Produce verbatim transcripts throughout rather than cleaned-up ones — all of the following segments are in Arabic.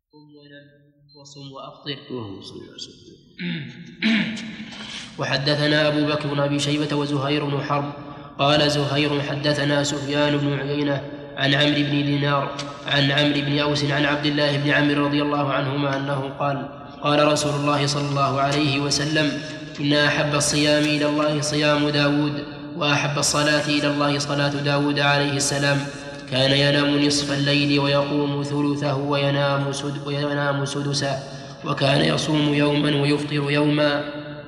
وصم وأفطر. وحدثنا أبو بكر بن أبي شيبة وزهير بن حرب قال زهير حدثنا سفيان بن عيينة عن عمرو بن دينار عن عمرو بن أوس عن عبد الله بن عمرو رضي الله عنهما أنه قال قال رسول الله صلى الله عليه وسلم إن أحب الصيام إلى الله صيام داود وأحب الصلاة إلى الله صلاة داود عليه السلام كان ينام نصف الليل ويقوم ثلثه وينام, سد وينام سدسه وكان يصوم يوما ويفطر يوما.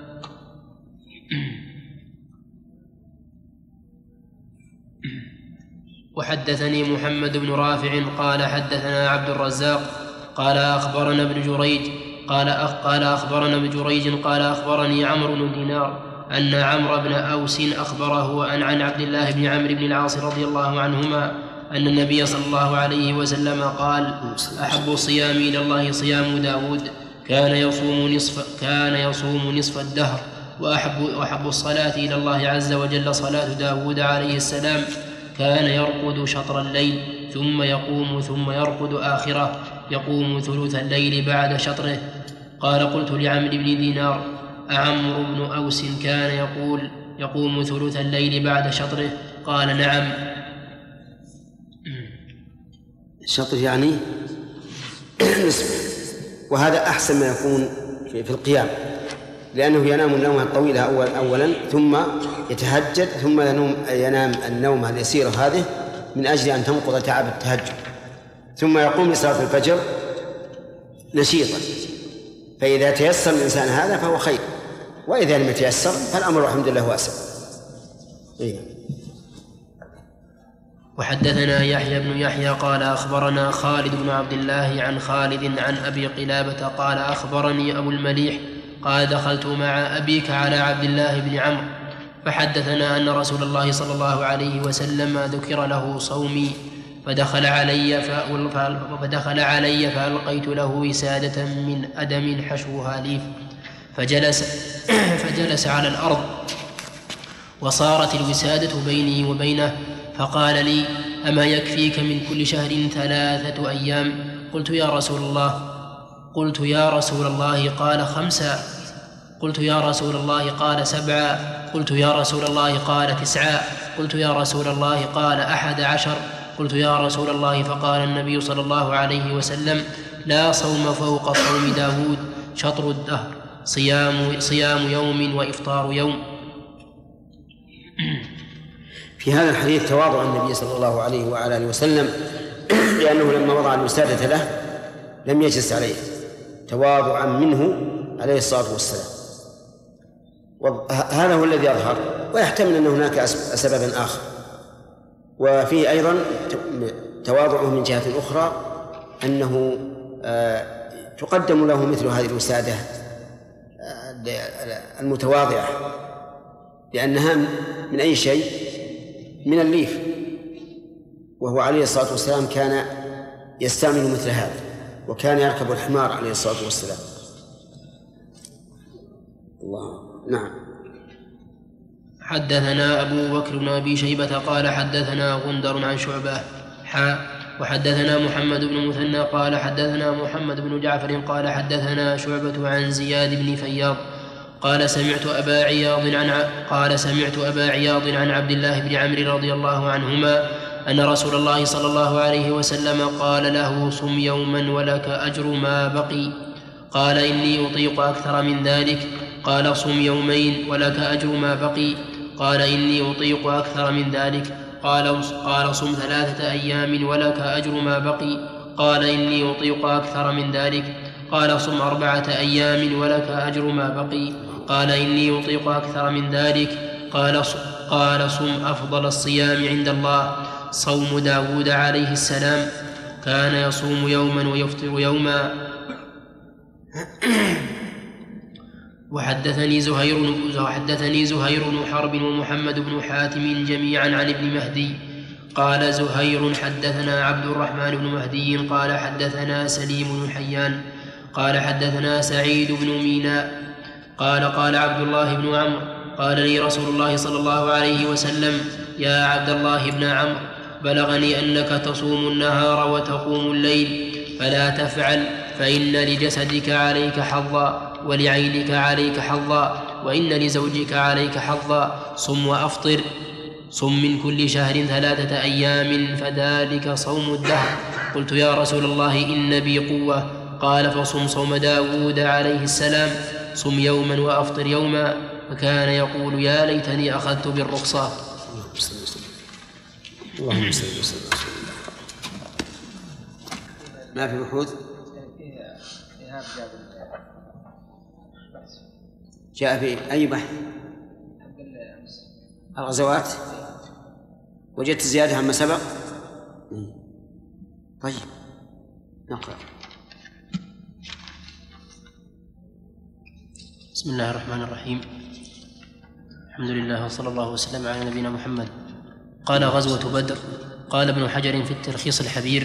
وحدثني محمد بن رافع قال حدثنا عبد الرزاق قال أخبرنا ابن جريج قال, أخ قال أخبرنا ابن جريج قال أخبرني عمرو بن دينار أن عمرو بن أوس أخبره أن عن عبد الله بن عمرو بن العاص رضي الله عنهما أن النبي صلى الله عليه وسلم قال أحب الصيام إلى الله صيام داود كان يصوم نصف, كان يصوم نصف الدهر وأحب, وأحب الصلاة إلى الله عز وجل صلاة داود عليه السلام كان يرقد شطر الليل ثم يقوم ثم يرقد آخره يقوم ثلث الليل بعد شطره. قال قلت لعمرو بن دينار أعمرو بن أوس كان يقول يقوم ثلث الليل بعد شطره؟ قال نعم. شطر يعني نصف، وهذا أحسن ما يكون في القيام، لأنه ينام النوم الطويل أول أولا ثم يتهجد ثم ينام, ينام النوم اليسير هذه من أجل أن تنقض تعب التهجد، ثم يقوم لصلاة الفجر نشيطا. فإذا تيسر الإنسان هذا فهو خير، وإذا لم يتيسر فالأمر الحمد لله واسع. إيه. وحدثنا يحيى بن يحيى قال أخبرنا خالد بن عبد الله عن خالد عن أبي قلابة قال أخبرني أبو المليح قال دخلت مع أبيك على عبد الله بن عمرو فحدثنا أن رسول الله صلى الله عليه وسلم ذكر له صومي فدخل علي فدخل علي فألقيت له وسادة من أدم حشوها ليف فجلس فجلس على الأرض وصارت الوسادة بيني وبينه فقال لي أما يكفيك من كل شهر ثلاثة أيام؟ قلت يا رسول الله قلت يا رسول الله قال خمسة. قلت يا رسول الله قال سبعة. قلت يا رسول الله قال تسعة. قلت يا رسول الله قال أحد عشر. قلت يا رسول الله فقال النبي صلى الله عليه وسلم لا صوم فوق صوم داود شطر الدهر صيام, صيام يوم وإفطار يوم. في هذا الحديث تواضع النبي صلى الله عليه وعلى آله وسلم، لأنه لما وضع الوسادة له لم يجلس عليه تواضعا منه عليه الصلاة والسلام. هذا هو الذي يظهر، ويحتمل أن هناك سبب آخر. وفيه أيضا تواضعه من جهة أخرى أنه تقدم له مثل هذه الوسادة المتواضعة، لأنها من أي شيء؟ من الليف، وهو عليه الصلاة والسلام كان يستعمل مثل هذا، وكان يركب الحمار عليه الصلاة والسلام. الله. نعم. حدثنا أبو بكر بن أبي شيبة قال حدثنا غندر عن شعبة حا وحدثنا محمد بن مثنى قال حدثنا محمد بن جعفر قال حدثنا شعبة عن زياد بن فياض قال سمعت أبا عياض عن قال سمعت أبا عياض عن عبد الله بن عمرو رضي الله عنهما أن رسول الله صلى الله عليه وسلم قال له صم يوما ولك أجر ما بقي. قال إني أطيق أكثر من ذلك. قال صم يومين ولك أجر ما بقي. قال إني أطيق أكثر من ذلك. قال قال صم ثلاثة أيام ولك أجر ما بقي. قال إني أطيق أكثر من ذلك. قال صم أربعة أيام ولك أجر ما بقي. قال إني أطيق أكثر من ذلك. قال قال صم أفضل الصيام عند الله صوم داود عليه السلام كان يصوم يوما ويفطر يوما. وحدثني زهير وحدثني زهير بن حرب ومحمد بن حاتم جميعا عن ابن مهدي قال زهير حدثنا عبد الرحمن بن مهدي قال حدثنا سليم بن حيان قال حدثنا سعيد بن ميناء قال قال عبد الله بن عمرو قال لي رسول الله صلى الله عليه وسلم يا عبد الله بن عمرو بلغني أنك تصوم النهار وتقوم الليل فلا تفعل فإن لجسدك عليك حظا ولعينك عليك حظا وإن لزوجك عليك حظا، صم وأفطر، صم من كل شهر ثلاثة أيام فذلك صوم الدهر. قلت يا رسول الله إن بي قوة، قال فصم صوم داود عليه السلام، صم يوما وأفطر يوما، فكان يقول يا ليتني أخذت بالرخصة. اللهم صل وسلم. ما في بحوث؟ جاء في أي بحث؟ الغزوات. وجدت زيادة عما سبق؟ طيب نقرأ. بسم الله الرحمن الرحيم. الحمد لله وصلى الله وسلم على نبينا محمد. قال غزوة بدر. قال ابن حجر في التلخيص الحبير: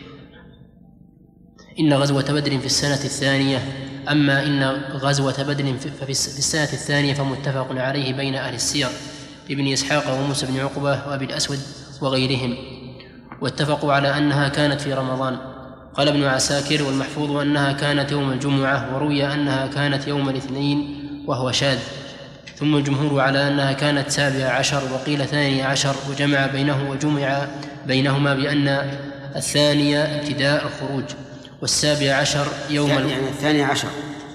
إن غزوة بدر في السنة الثانية، أما إن غزوة بدر ففي السنة الثانية فمتفق عليه بين أهل السير ابن إسحاق وموسى بن عقبة وأبي الأسود وغيرهم، واتفقوا على أنها كانت في رمضان. قال ابن عساكر: والمحفوظ أنها كانت يوم الجمعة، وروي أنها كانت يوم الاثنين وهو شاذ. ثم الجمهور على أنها كانت سابع عشر، وقيل ثاني عشر، وجمع بينه وجمع بينهما بأن الثانية ابتداء الخروج، والسابع عشر يوم يعني, يعني الثاني عشر،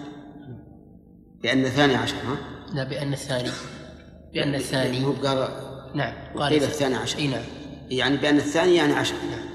بأن الثاني عشر ها؟ لا، بأن الثاني بأن الثاني هو قال نعم قال قيل الثاني عشر. أي نعم، يعني بأن الثاني يعني عشر. نعم.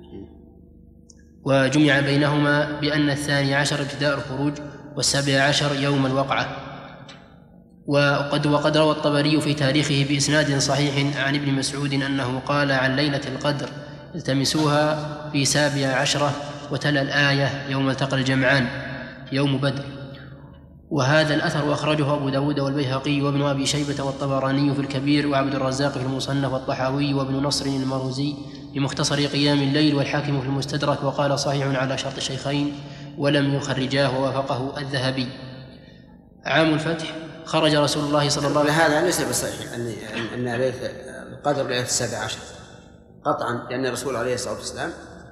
وجمع بينهما بأن الثاني عشر ابتداء الخروج، والسابع عشر يوم الوقعة. وقد وقد روى الطبري في تاريخه بإسناد صحيح عن ابن مسعود أنه قال عن ليلة القدر: التمسوها في سابع عشرة، وتلا الآية: يوم التقى الجمعان يوم بدر. وهذا الأثر أخرجه أبو داود والبيهقي وابن أبي شيبة والطبراني في الكبير، وعبد الرزاق في المصنف، والطحاوي وابن نصر المروزي في مختصر قيام الليل، والحاكم في المستدرك، وقال صحيح على شرط الشيخين ولم يخرجاه، ووافقه الذهبي. عام الفتح خرج رسول الله صلى الله عليه وسلم. هذا ليس بصحيح أن أن ليلة القدر ليلة السابع عشر قطعا، لأن الرسول عليه الصلاة والسلام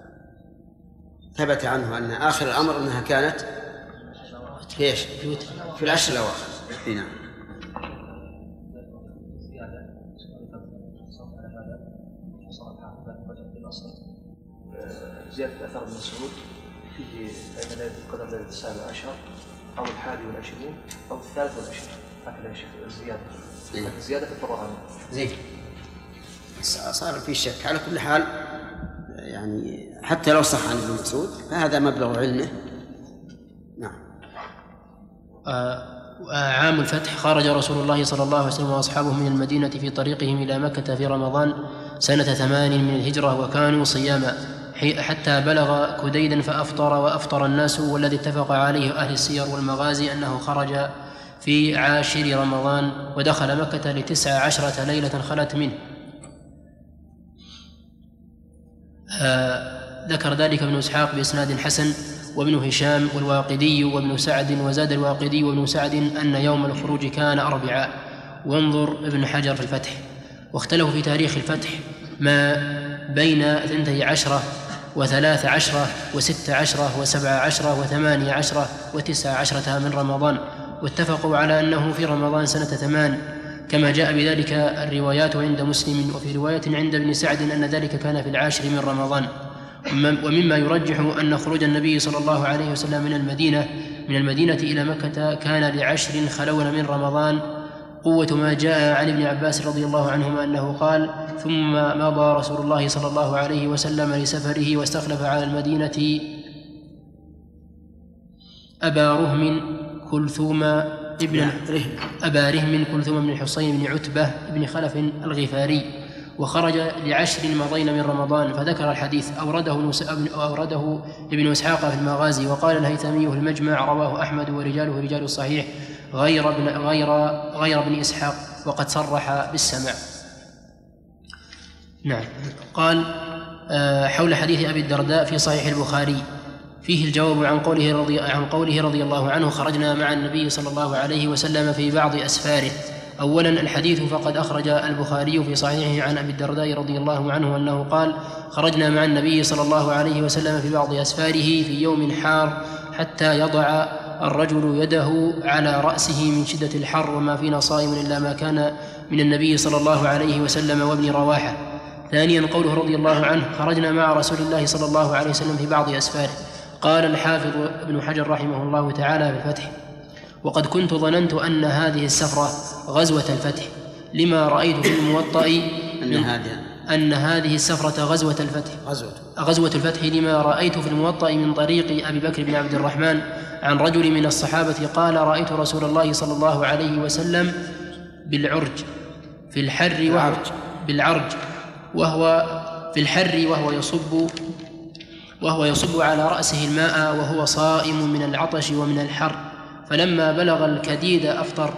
ثبت عنه أن آخر الأمر أنها كانت ليش؟ في العشر الأواخر. نعم. زيادة أثر ابن مسعود فيه أن ليلة القدر ليلة السابع عشر أو الحادي والعشرين أو الثالث والعشرين، هكذا الزيادة. الزيادة في القرآن. زين. صار في شك. على كل حال يعني حتى لو صح عن ابن مسعود فهذا مبلغ علمه. نعم. عام الفتح خرج رسول الله صلى الله عليه وسلم وأصحابه من المدينة في طريقهم إلى مكة في رمضان سنة ثمان من الهجرة، وكانوا صياما حتى بلغ كديدا فأفطر، وأفطر الناس. والذي اتفق عليه أهل السير والمغازي أنه خرج في عاشر رمضان، ودخل مكة لتسع عشرة ليلة خلت منه. آه ذكر ذلك ابن إسحاق بإسناد حسن، وابن هشام والواقدي وابن سعد، وزاد الواقدي وابن سعد أن يوم الخروج كان أربعاء. وانظر ابن حجر في الفتح. واختلفوا في تاريخ الفتح ما بين اثنتي عشرة وثلاث عشرة وست عشرة وسبع عشرة وثمانية عشرة وتسع عشرة من رمضان، واتفقوا على أنه في رمضان سنة ثمان، كما جاء بذلك الروايات عند مسلم، وفي رواية عند ابن سعد أن ذلك كان في العاشر من رمضان. ومما يرجح أن خروج النبي صلى الله عليه وسلم من المدينة من المدينة إلى مكة كان لعشر خلون من رمضان، قوة ما جاء عن ابن عباس رضي الله عنهما أنه قال: ثم مضى رسول الله صلى الله عليه وسلم لسفره، واستخلف على المدينة أبا رهم كلثوم ابن أبا رهم كلثوم بن الحصين بن عتبة بن خلف الغفاري، وخرج لعشر مضين من رمضان. فذكر الحديث أورده أورده ابن إسحاق في المغازي. وقال الهيثمي في المجمع: رواه أحمد ورجاله رجال الصحيح غير ابن غير غير ابن إسحاق، وقد صرح بالسمع. نعم. قال حول حديث أبي الدرداء في صحيح البخاري فيه الجواب عن قوله رضي عن قوله رضي الله عنه: خرجنا مع النبي صلى الله عليه وسلم في بعض أسفاره، أولا الحديث فقد أخرج البخاري في صحيحه عن أبي الدرداء رضي الله عنه أنه قال: خرجنا مع النبي صلى الله عليه وسلم في بعض أسفاره في يوم حار حتى يضع الرجل يده على رأسه من شدة الحر، وما فينا صائم إلا ما كان من النبي صلى الله عليه وسلم وابن رواحة. ثانيا قوله رضي الله عنه: خرجنا مع رسول الله صلى الله عليه وسلم في بعض أسفاره. قال الحافظ ابن حجر رحمه الله تعالى في الفتح: وقد كنت ظننت أن هذه السفرة غزوة الفتح، لما رأيت في الموطأ أن هذه أن هذه السفرة غزوة الفتح غزوة غزوة الفتح لما رأيت في الموطأ من طريق أبي بكر بن عبد الرحمن عن رجل من الصحابة قال: رأيت رسول الله صلى الله عليه وسلم بالعرج في الحر وهو بالعرج وهو في الحر وهو يصب وهو يصب على رأسه الماء وهو صائم من العطش ومن الحر، فلما بلغ الكديد أفطر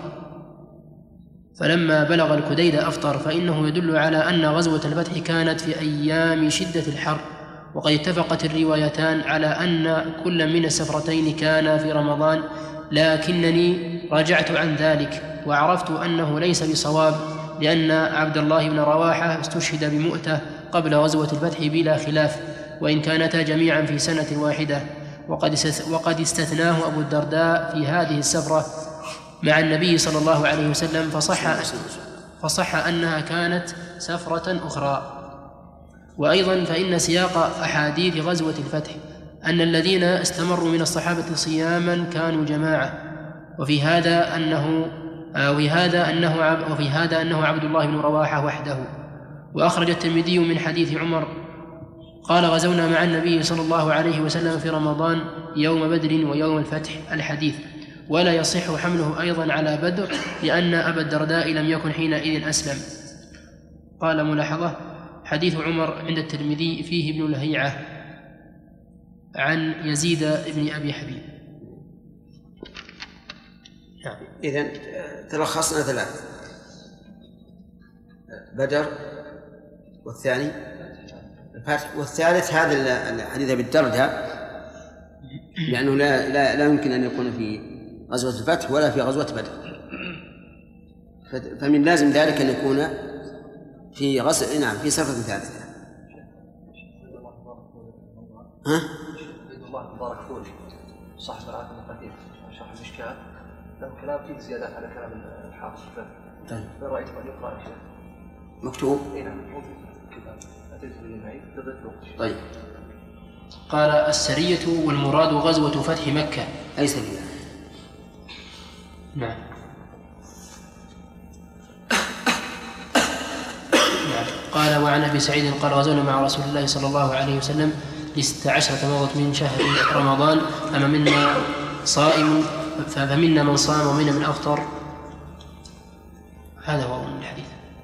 فلما بلغ الكديد أفطر فإنه يدل على أن غزوة الفتح كانت في أيام شدة الحر. وقد اتفقت الروايتان على أن كل من السفرتين كان في رمضان، لكنني رجعت عن ذلك وعرفت أنه ليس بصواب، لأن عبد الله بن رواحة استشهد بمؤتة قبل غزوة الفتح بلا خلاف، وإن كانتا جميعا في سنة واحدة. وقد استثناه أبو الدرداء في هذه السفرة مع النبي صلى الله عليه وسلم، فصح, فصح أنها كانت سفرة أخرى. وأيضا فإن سياق أحاديث غزوة الفتح أن الذين استمروا من الصحابة صياما كانوا جماعة، وفي هذا أنه وفي هذا أنه وفي هذا أنه عبد الله بن رواحة وحده. وأخرج الترمذي من حديث عمر قال: غزونا مع النبي صلى الله عليه وسلم في رمضان يوم بدر ويوم الفتح الحديث، ولا يصح حمله أيضا على بدر لأن أبا الدرداء لم يكن حينئذ أسلم. قال: ملاحظة: حديث عمر عند الترمذي فيه ابن لهيعة عن يزيد بن أبي حبيب. إذن تلخصنا ثلاث: بدر، والثاني الفتح، والثالث هذا الحديث بالدرداء، لأنه لا, لا, لا يمكن أن يكون في غزوة الفتح ولا في غزوة بدر، فمن لازم ذلك أن يكون في غزوة نعم في سفرة ثالثة. ها؟ الله مبارك فوري صاحب العهد المقدم شرح المشكات له كلام فيه زيادات على كلام الحافظ. طيب. رأيت أن يقرأ شيء مكتوب؟ اي نعم كتاب أتيت به معي تضيف. طيب. قال: السرية والمراد غزوة فتح مكة. أي سرية؟ نعم. قال: وعن أبي سعيد قال: غزونا مع رسول الله صلى الله عليه وسلم لست عشرة مضت من شهر رمضان، أما منا صائم فمنا من صام ومنا من أفطر. هذا هو الحديث.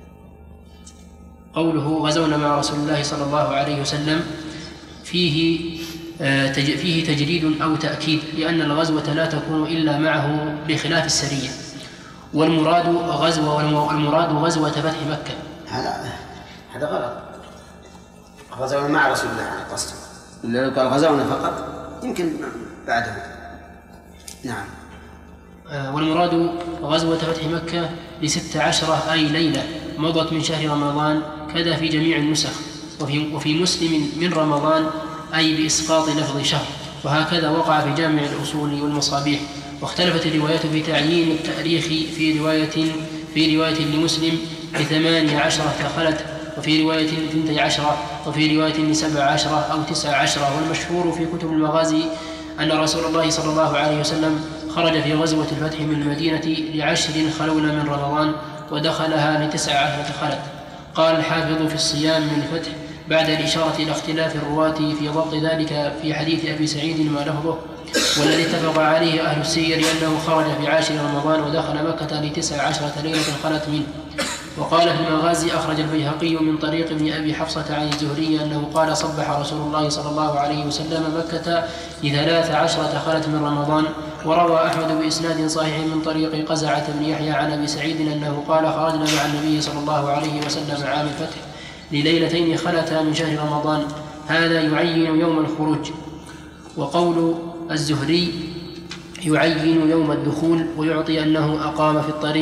قوله غزونا مع رسول الله صلى الله عليه وسلم فيه فيه تجريد أو تأكيد، لأن الغزوة لا تكون إلا معه بخلاف السرية. والمراد غزوة والمراد غزوة فتح مكة. هذا هذا غلط. غزونا مع رسول الله عليه قصده، إلا لو قال غزونا فقط يمكن بعده. نعم. والمراد غزوة فتح مكة لست عشرة أي ليلة مضت من شهر رمضان، كذا في جميع النسخ. وفي, وفي مسلم من رمضان أي بإسقاط لفظ شهر، وهكذا وقع في جامع الأصول والمصابيح. واختلفت الروايات في تعيين التاريخ، في رواية في رواية لمسلم بثمانية عشرة خلت، وفي رواية ثنتي عشرة، وفي رواية لسبع عشرة أو تسع عشرة. والمشهور في كتب المغازي أن رسول الله صلى الله عليه وسلم خرج في غزوة الفتح من المدينة لعشر خلون من رمضان، ودخلها لتسع عشرة خلت. قال الحافظ في الصيام من الفتح بعد الإشارة إلى اختلاف الرواة في ضبط ذلك في حديث أبي سعيد ما لفظه، والذي اتفق عليه أهل السير أنه خرج في عاشر رمضان ودخل مكة لتسع عشرة ليلة خلت منه. وقال في المغازي أخرج البيهقي من طريق ابن أبي حفصة عن الزهري أنه قال: صبح رسول الله صلى الله عليه وسلم مكة لثلاث عشرة خلت من رمضان. وروى أحمد بإسناد صحيح من طريق قزعة بن يحيى عن أبي سعيد أنه قال: خرجنا مع النبي صلى الله عليه وسلم عام الفتح لليلتين خلتا من شهر رمضان، هذا يعين يوم الخروج. وقول الزهري يعين يوم الدخول، ويعطي أنه أقام في الطريق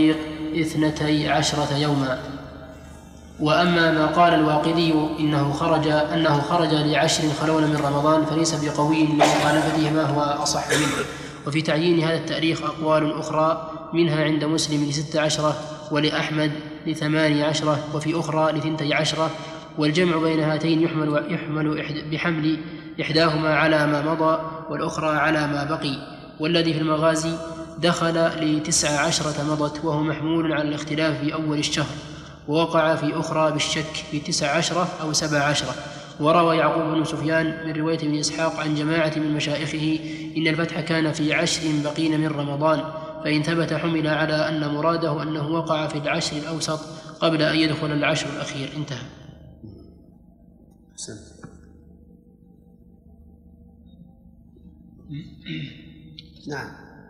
اثنتي عشرة يوما. وأما ما قال الواقدي إنه خرج أنه خرج لعشر خلون من رمضان فليس بقوي لمخالفته ما هو أصح منه. وفي تعيين هذا التاريخ أقوال أخرى، منها عند مسلم لست عشرة، ولأحمد لثمان عشرة، وفي أخرى لثنتي عشرة. والجمع بين هاتين يحمل, يحمل بحمل إحداهما على ما مضى والأخرى على ما بقي. والذي في المغازي دخل لتسع عشرة مضت، وهو محمول على الاختلاف في أول الشهر، ووقع في أخرى بالشك في تسع عشرة أو سبع عشرة. وروى يعقوب بن سفيان من رواية ابن إسحاق عن جماعة من مشائخه إن الفتح كان في عشر بقين من رمضان، فإن ثبت حمل على أن مراده أنه وقع في العشر الأوسط قبل أن يدخل العشر الأخير. انتهى. نعم.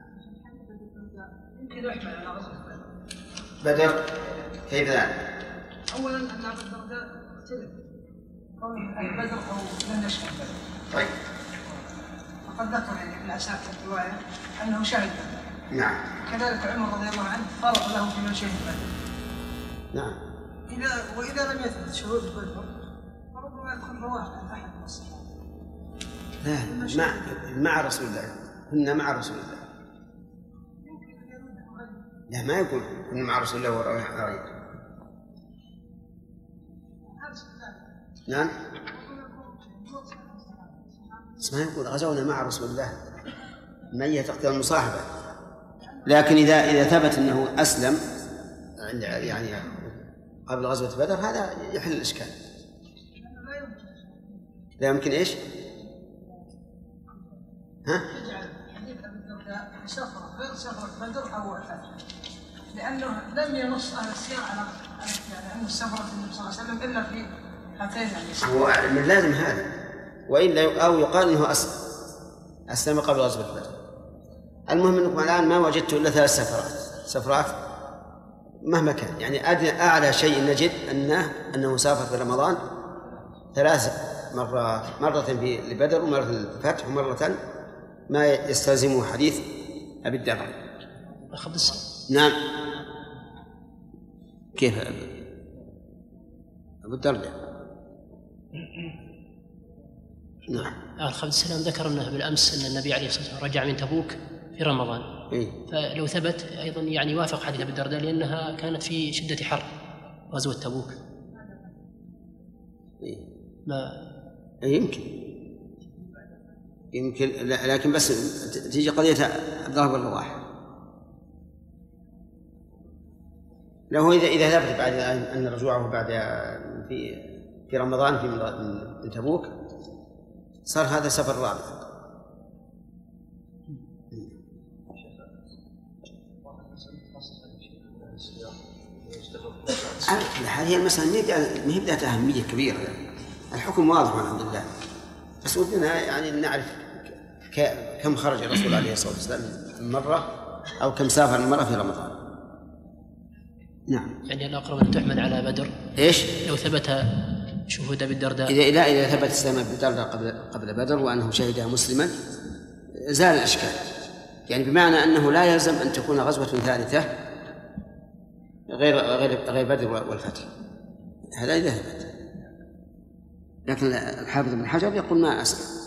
يمكن يحمل على غزوة بدر. كيف ذلك؟ أولا أن أبو الدرداء اختلف كونه أهل بدر أو لم يشهد بدر. طيب. فقد ذكر يعني ابن عساكر في الرواية أنه شهد بدر. نعم. كذلك عمر رضي الله عنه فرض له في من شهد بدر. نعم. إذا وإذا لم يثبت شهود بدر فربما يكون رواه عن أحد من الصحابة. لا، مع مع رسول الله، كنا مع رسول الله. لا، ما يقول كنا مع رسول الله ورواه عن غيره. نعم. بس ما يقول غزونا مع رسول الله، ما هي تقتضي المصاحبة. لكن إذا إذا ثبت أنه أسلم يعني قبل غزوة بدر هذا يحل الإشكال. لا يمكن إيش؟ ها؟ حديث أبي الدرداء سفرة غير سفرة بدر أو الفتح، لأنه لم ينص أهل السير على يعني أن السفرة النبي صلى الله عليه وسلم إلا في هاتين يعني. هو من لازم هذا، وإلا أو يقال أنه أسلم أسلم قبل غزوة بدر. المهم أنكم الآن ما وجدت إلا ثلاث سفرات سفرات مهما كان، يعني أدنى أعلى شيء نجد أنه أنه سافر في رمضان ثلاث مرات، مرة في لبدر ومرة للفتح ومرة ما يستلزمه حديث أبي الدرداء. نعم. كيف أبو الدرداء؟ نعم. الخبز السلام ذكر أنه بالأمس أن النبي عليه الصلاة والسلام رجع من تبوك في رمضان. إيه؟ فلو ثبت أيضا يعني وافق حديث أبي الدرداء لأنها كانت في شدة حر غزوة تبوك. إيه؟ ما يمكن يمكن لكن بس تيجي قضية عبد الله بن رواحة. له إذا إذا ثبت بعد أن رجوعه بعد في في رمضان في من تبوك صار هذا سفر رابع. هذه المسألة ما هي ذات أهمية كبيرة، الحكم واضح والحمد لله، بس ودنا يعني نعرف كم خرج الرسول عليه الصلاة والسلام مرة أو كم سافر مرة في رمضان. نعم. يعني الأقرب أن تحمل على بدر. إيش؟ لو ثبت شهود أبي الدرداء. إذا إذا إذا ثبت إسلام أبي الدرداء قبل قبل بدر وأنه شهدها مسلما زال الإشكال، يعني بمعنى أنه لا يلزم أن تكون غزوة ثالثة غير غير غير بدر والفتح، هذا إذا ثبت. لكن الحافظ بن حجر يقول ما أسلم.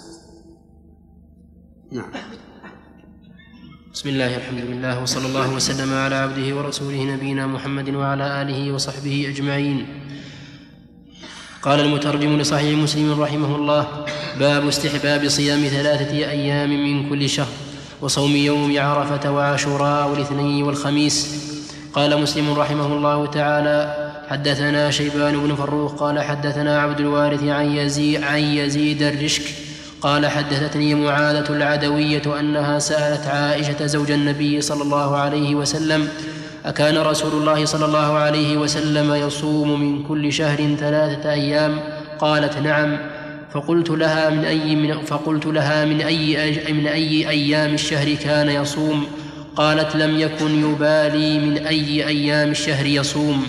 نعم. بسم الله الحمد لله وصلى الله وسلم على عبده ورسوله نبينا محمد وعلى آله وصحبه أجمعين. قال المترجم لصحيح مسلم رحمه الله: باب استحباب صيام ثلاثة أيام من كل شهر وصوم يوم عرفة وعاشوراء والاثنين والخميس. قال مسلم رحمه الله تعالى: حدثنا شيبان بن فروخ قال حدثنا عبد الوارث عن يزيد, عن يزيد الرشك قال حدثتني معاذة العدوية أنها سألت عائشة زوج النبي صلى الله عليه وسلم: أكان رسول الله صلى الله عليه وسلم يصوم من كل شهر ثلاثة أيام؟ قالت: نعم. فقلت لها من أي من فقلت لها من أي من أي أيام الشهر كان يصوم؟ قالت: لم يكن يبالي من أي أيام الشهر يصوم.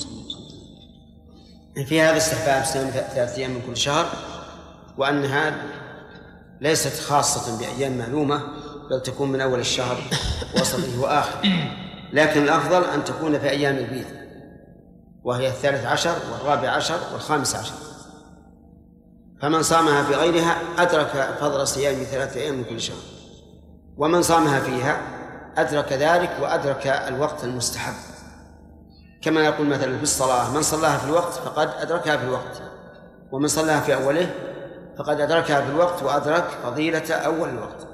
في هذا استحباب صيام ثلاثة أيام من كل شهر، وأنها ليست خاصة بأيام معلومة، بل تكون من أول الشهر وسطه وآخره، لكن الأفضل أن تكون في أيام البيض، وهي الثالث عشر والرابع عشر والخامس عشر. فمن صامها في غيرها أدرك فضل صيام ثلاثة أيام من كل شهر، ومن صامها فيها أدرك ذلك وأدرك الوقت المستحب، كما يقول مثلا في الصلاة: من صلاها في الوقت فقد أدركها في الوقت، ومن صلاها في أوله فقد أدركها في الوقت وأدرك فضيلة أول الوقت.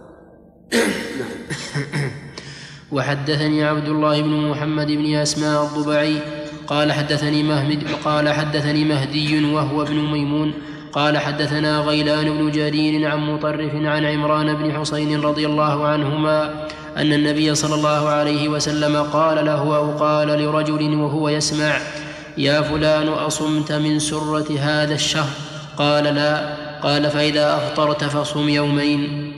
وحدثني عبد الله بن محمد بن أسماء الضبعي قال حدثني مهمد قال حدثني مهدي وهو ابن ميمون قال حدثنا غيلان بن جرير عن مطرف عن عمران بن حسين رضي الله عنهما أن النبي صلى الله عليه وسلم قال له أو قال لرجل وهو يسمع: يا فلان أصمت من سرة هذا الشهر؟ قال: لا. قال: فإذا أفطرت فصم يومين.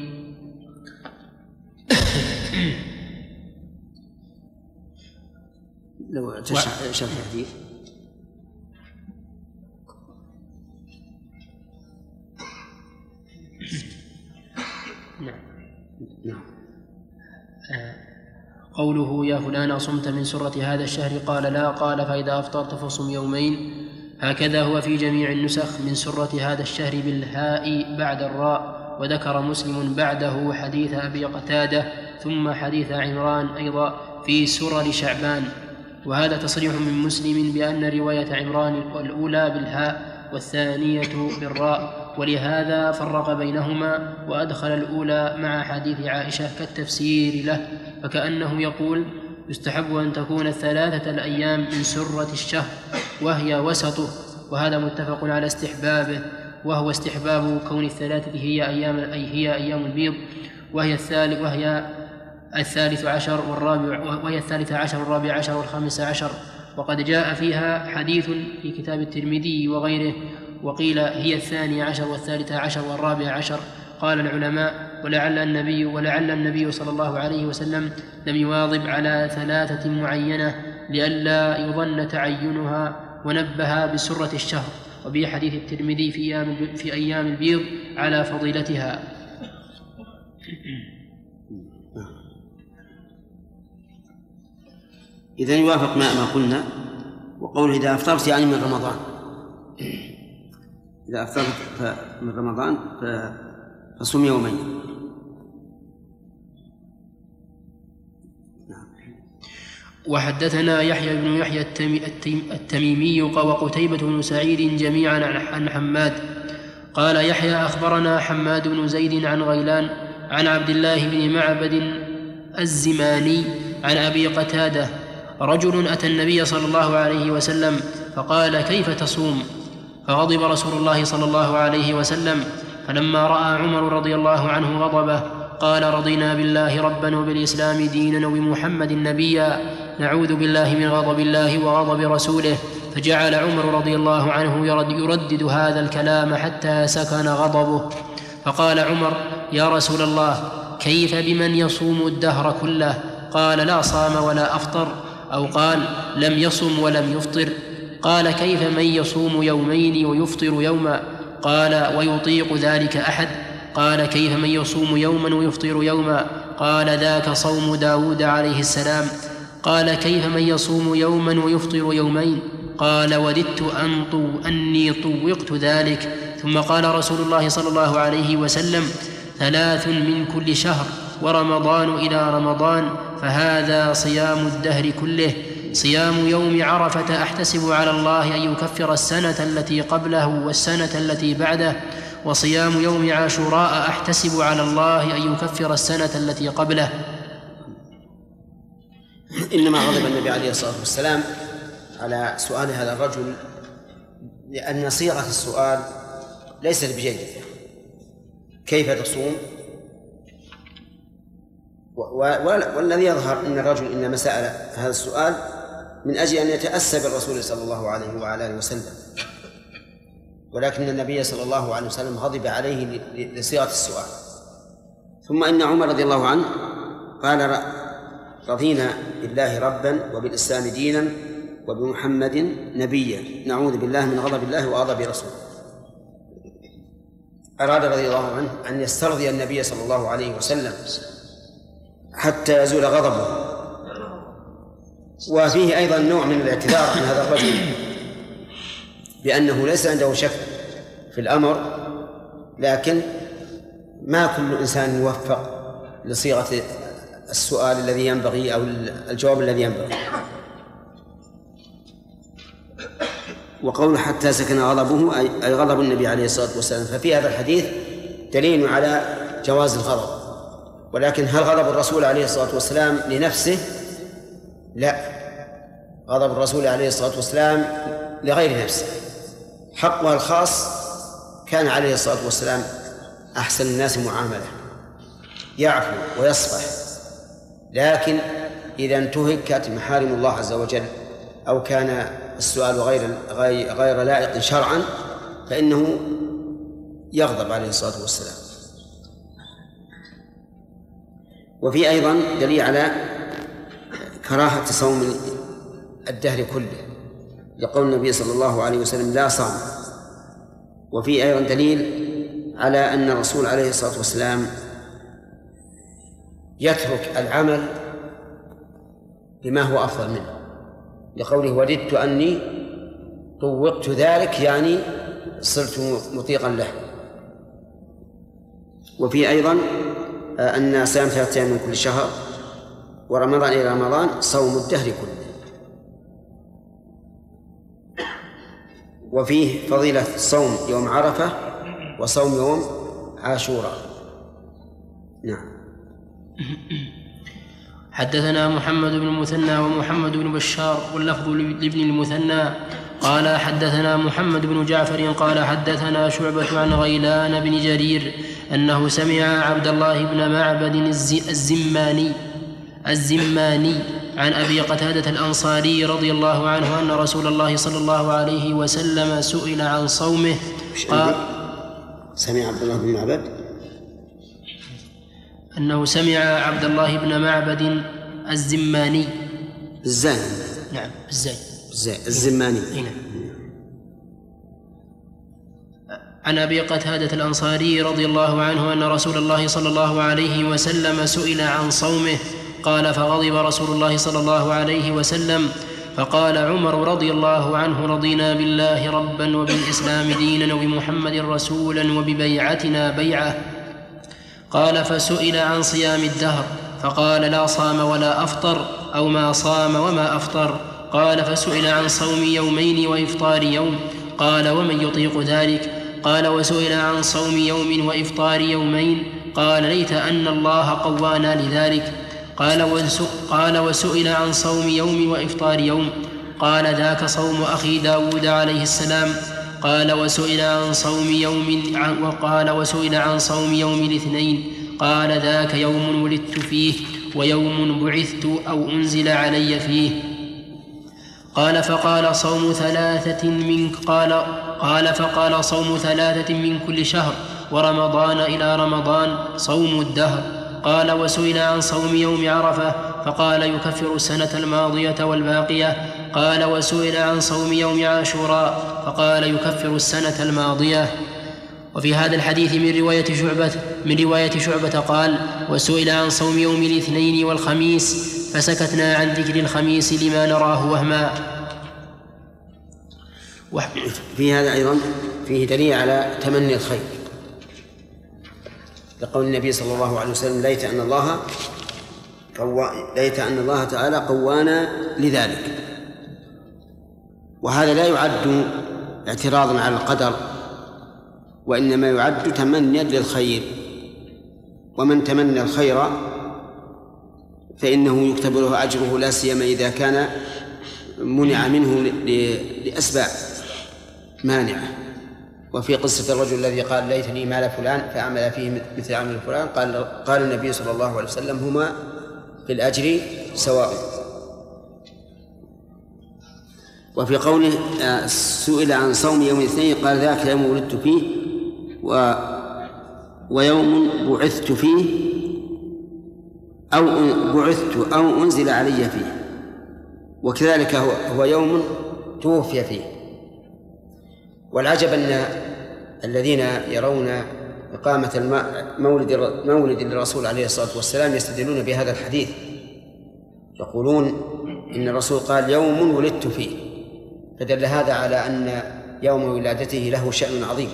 لو تشرح الحديث. نعم. نعم. قوله: يا فلان أصمت من سرة هذا الشهر؟ قال: لا. قال: فإذا أفطرت فصم يومين. هكذا هو في جميع النسخ من سرة هذا الشهر بالهاء بعد الراء. وذكر مسلم بعده حديث أبي قتادة ثم حديث عمران أيضا في سرر شعبان، وهذا تصريح من مسلم بأن رواية عمران الأولى بالهاء والثانية بالراء، ولهذا فرق بينهما وأدخل الأولى مع حديث عائشة كالتفسير له، فكأنه يقول: يستحب أن تكون الثلاثة الأيام من سرة الشهر وهي وسطه، وهذا متفق على استحبابه، وهو استحباب كون الثلاثة هي أيام أي هي أيام البيض، وهي الثالث وهي الثالث عشر والرابع وهي الثالث عشر والرابع عشر والخامس عشر، وقد جاء فيها حديث في كتاب الترمذي وغيره، وقيل هي الثاني عشر والثالث عشر والرابع عشر. قال العلماء: ولعل النبي ولعل النبي صلى الله عليه وسلم لم يواظب على ثلاثة معينة لئلا يظن تعينها، ونبه بسرة الشهر وبحديث الترمذي في أيام في أيام البيض على فضيلتها. إذن يوافق ما ما قلنا، وقوله إذا أفطرت يعني من رمضان، إذا أفطرت من رمضان فصم يومين. وحدثنا يحيى بن يحيى التميمي وقتيبة بن سعيد جميعا عن حماد قال: يحيى أخبرنا حماد بن زيد عن غيلان عن عبد الله بن معبد الزماني عن أبي قتادة: رجل أتى النبي صلى الله عليه وسلم فقال: كيف تصوم؟ فغضب رسول الله صلى الله عليه وسلم، فلما رأى عمر رضي الله عنه غضبه قال: رضينا بالله ربا وبالإسلام دينا وبمحمد نبيا، نعوذ بالله من غضب الله وغضب رسوله. فجعل عمر رضي الله عنه يردد هذا الكلام حتى سكن غضبه، فقال عمر: يا رسول الله، كيف بمن يصوم الدهر كله؟ قال: لا صام ولا أفطر، أو قال: لم يصم ولم يفطر. قال: كيف من يصوم يومين ويفطر يوما؟ قال: ويطيق ذلك أحد؟ قال: كيف من يصوم يوما ويفطر يوما؟ قال: ذاك صوم داود عليه السلام. قال: كيف من يصوم يوما ويفطر يومين؟ قال: وددت أن طو أني طوقت ذلك. ثم قال رسول الله صلى الله عليه وسلم: ثلاث من كل شهر، ورمضان إلى رمضان، فهذا صيام الدهر كله. صيام يوم عرفة أحتسب على الله أن يكفر السنة التي قبله والسنة التي بعده، وصيام يوم عاشوراء أحتسب على الله أن يكفر السنة التي قبله. إنما غضب النبي عليه الصلاة والسلام على سؤال هذا الرجل لأن صيغة السؤال ليست بجيدة. كيف تصوم؟ والذي يظهر أن الرجل إنما سأل هذا السؤال من أجل أن يتأسى بالرسول صلى الله عليه وعلى آله وسلم، ولكن النبي صلى الله عليه وسلم غضب عليه لصيغة السؤال. ثم إن عمر رضي الله عنه قال: رضينا بالله ربا وبالإسلام دينا وبمحمد نبيا، نعوذ بالله من غضب الله وغضب رسوله. أراد رضي الله عنه أن يسترضي النبي صلى الله عليه وسلم حتى يزول غضبه، وفيه أيضا نوع من الاعتذار عن هذا الرجل بأنه ليس عنده شك في الأمر، لكن ما كل إنسان يوفق لصيغة السؤال الذي ينبغي أو الجواب الذي ينبغي. وقول حتى سكن غضبه أي غضب النبي عليه الصلاة والسلام، ففي هذا الحديث دليل على جواز الغضب. ولكن هل غضب الرسول عليه الصلاة والسلام لنفسه؟ لا، غضب الرسول عليه الصلاة والسلام لغير نفسه، حقها الخاص. كان عليه الصلاة والسلام أحسن الناس معاملة، يعفو ويصفح، لكن إذا انتهكت محارم الله عز وجل أو كان السؤال غير غير لائق شرعا فإنه يغضب عليه الصلاة والسلام. وفي أيضا دليل على كراهة صوم الدهر كله لقول النبي صلى الله عليه وسلم لا صام. وفي أيضا دليل على أن الرسول عليه الصلاة والسلام يترك العمل بما هو أفضل منه لقوله وددت أني طوقت ذلك، يعني صرت مطيقا له. وفي أيضا أن صيام ثلاثة أيام من كل شهر ورمضان إلى رمضان صوم الدهر كله. وفيه فضيلة صوم يوم عرفة وصوم يوم عاشوراء. نعم. حدثنا محمد بن المثنى ومحمد بن بشار واللفظ لابن المثنى قال حدثنا محمد بن جعفر قال حدثنا شعبة عن غيلان بن جرير أنه سمع عبد الله بن معبد الزماني الزماني عن أبي قتادة الأنصاري رضي الله عنه أن رسول الله صلى الله عليه وسلم سئل عن صومه قال سمع عبد الله بن معبد أنه سمع عبد الله بن معبد الزماني الزاني نعم الزاني الزماني عن أبي قتادة الأنصاري رضي الله عنه أن رسول الله صلى الله عليه وسلم سئل عن صومه قال فغضب رسول الله صلى الله عليه وسلم فقال عمر رضي الله عنه رضينا بالله ربا وبالإسلام دينا وبمحمد رسولا وببيعتنا بيعة. قال فسئل عن صيام الدهر فقال لا صام ولا أفطر أو ما صام وما أفطر. قال فسئل عن صوم يومين وإفطار يوم قال ومن يطيق ذلك؟ قال وسئل عن صوم يوم وإفطار يومين قال ليت أن الله قوانا لذلك. قال, قال وسئل عن صوم يوم وإفطار يوم قال ذاك صوم أخي داود عليه السلام. قال وسئل عن صوم يوم وقال وسئل عن صوم يوم الاثنين قال ذاك يوم ولدت فيه ويوم بعثت أو أنزل علي فيه. قال فقال صوم ثلاثة من قال قال فقال صوم ثلاثة من كل شهر ورمضان إلى رمضان صوم الدهر. قال وسئل عن صوم يوم عرفة فقال يكفر السنة الماضية والباقية. قال وسئل عن صوم يوم عاشوراء فقال يكفر السنة الماضية. وفي هذا الحديث من رواية شعبة من رواية شعبة قال وسئل عن صوم يوم الاثنين والخميس فسكتنا عن ذكر الخميس لما نراه وهما. في هذا أيضا فيه دليل على تمني الخير لقول النبي صلى الله عليه وسلم ليت أن الله ليت أن الله تعالى قوانا لذلك. وهذا لا يعد اعتراضا على القدر وإنما يعد تمنيا للخير، ومن تمنى الخير فإنه يكتب له أجره لا سيما إذا كان منع منه لأسباب مانعة. وفي قصة الرجل الذي قال ليتني مال فلان فأعمل فيه مثل عمل فلان قال قال النبي صلى الله عليه وسلم هما في الأجر سواء. وفي قوله سئل عن صوم يوم الاثنين قال ذاك يوم ولدت فيه و ويوم بعثت فيه أو بعثت أو أنزل علي فيه، وكذلك هو, هو يوم توفي فيه. والعجب أن الذين يرون إقامة مولد مولد الرسول عليه الصلاة والسلام يستدلون بهذا الحديث، يقولون إن الرسول قال يوم ولدت فيه، فدل هذا على أن يوم ولادته له شأن عظيم،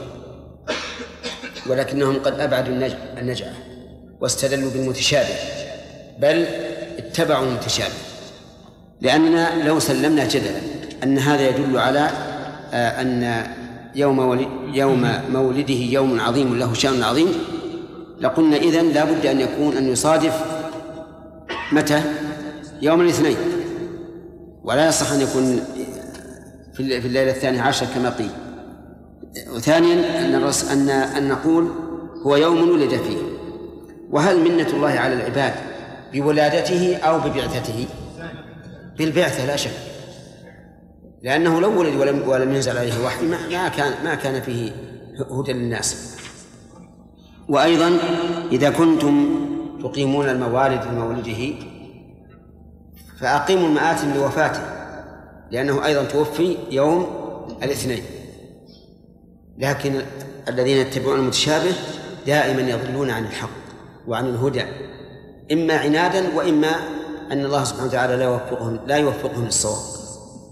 ولكنهم قد أبعدوا النجعة واستدلوا بالمتشابه، بل اتبعوا المتشابه. لأننا لو سلمنا جدلا أن هذا يدل على أن يوم يوم مولده يوم عظيم له شأن عظيم، لقلنا إذن لا بد أن يكون أن يصادف متى؟ يوم الاثنين، ولا يصح أن يكون في الليلة الثانية عشر كما قيل. وثانيا أن أن أن نقول هو يوم ولد فيه. وهل منة الله على العباد بولادته أو ببعثته؟ بالبعثة لا شك، لأنه لو ولد ولم, ولم ينزل عليه وحي ما كان ما كان فيه هدى للناس. وأيضا إذا كنتم تقيمون الموالد لمولده فأقيموا المآتم لوفاته، لأنه أيضا توفي يوم الاثنين. لكن الذين يتبعون المتشابه دائما يضلون عن الحق وعن الهدى، إما عنادا وإما أن الله سبحانه وتعالى لا يوفقهم لا يوفقهم للصواب.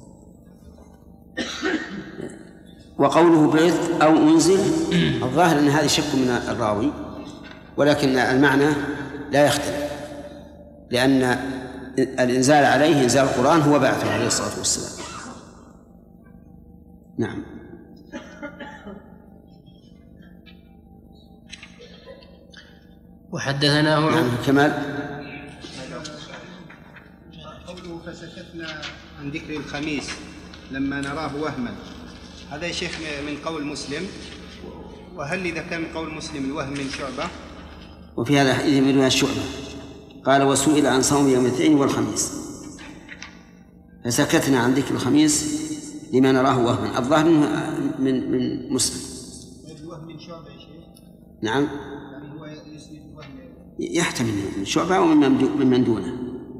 وقوله بعث أو أنزل، الظاهر أن هذه شك من الراوي، ولكن المعنى لا يختلف، لأن الإنزال عليه إنزال القرآن هو بعثه عليه الصلاة والسلام. نعم. وحدثناه نعم كمال. قوله فسكتنا عن ذكر الخميس لما نراه وهما، هذا يا شيخ من قول مسلم، وهل إذا كان من قول مسلم الوهم من شعبة؟ وفي هذا حديث من رواية شعبة قال وسئل عن صوم يوم الاثنين والخميس فسكتنا عن ذكر الخميس لما نراه وهما. الظاهر من من مسلم. الوهم من شعبة يا شيخ؟ نعم. يعني هو يسند الوهم يحتمل من شعبة ومن دونه،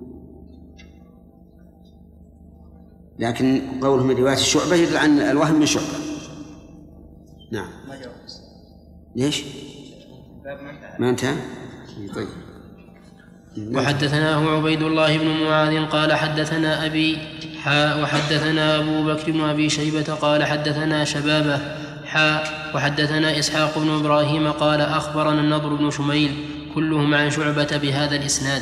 لكن قوله من رواية الشعبة يدل عن الوهم من شعبة. نعم. ليش؟ ما انتهى؟ طيب. وحدثناه عبيد الله بن معاذ قال حدثنا أبي حاء وحدثنا أبو بكر بن أبي شيبة قال حدثنا شبابه حاء وحدثنا إسحاق بن إبراهيم قال أخبرنا النضر بن شميل كلهم عن شعبة بهذا الإسناد.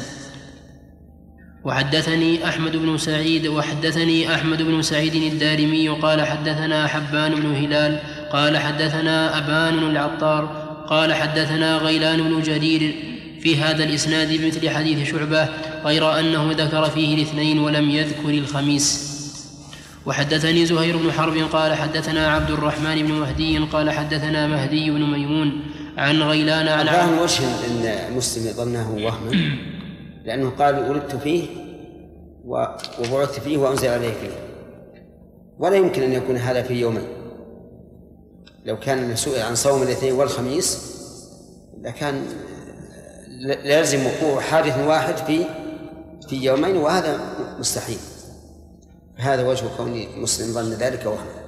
وحدثني أحمد بن سعيد وحدثني أحمد بن سعيد الدارمي قال حدثنا حبان بن هلال قال حدثنا أبان العطار قال حدثنا غيلان بن جرير في هذا الإسناد بمثل حديث شعبة غير أنه ذكر فيه الاثنين ولم يذكر الخميس. وحدثني زهير بن حرب قال حدثنا عبد الرحمن بن مهدي قال حدثنا مهدي بن ميمون عن غيلان عن عن وجه أن مسلم ظنه وهما، لأنه قال ولدت فيه وبعثت فيه وأنزل عليه فيه، ولا يمكن أن يكون هذا في يومين. لو كان سئل عن صوم الاثنين والخميس لكان لا يلزم وقوع حادث واحد في في يومين، وهذا مستحيل. هذا وجه كون مسلم ظن ذلك وهما.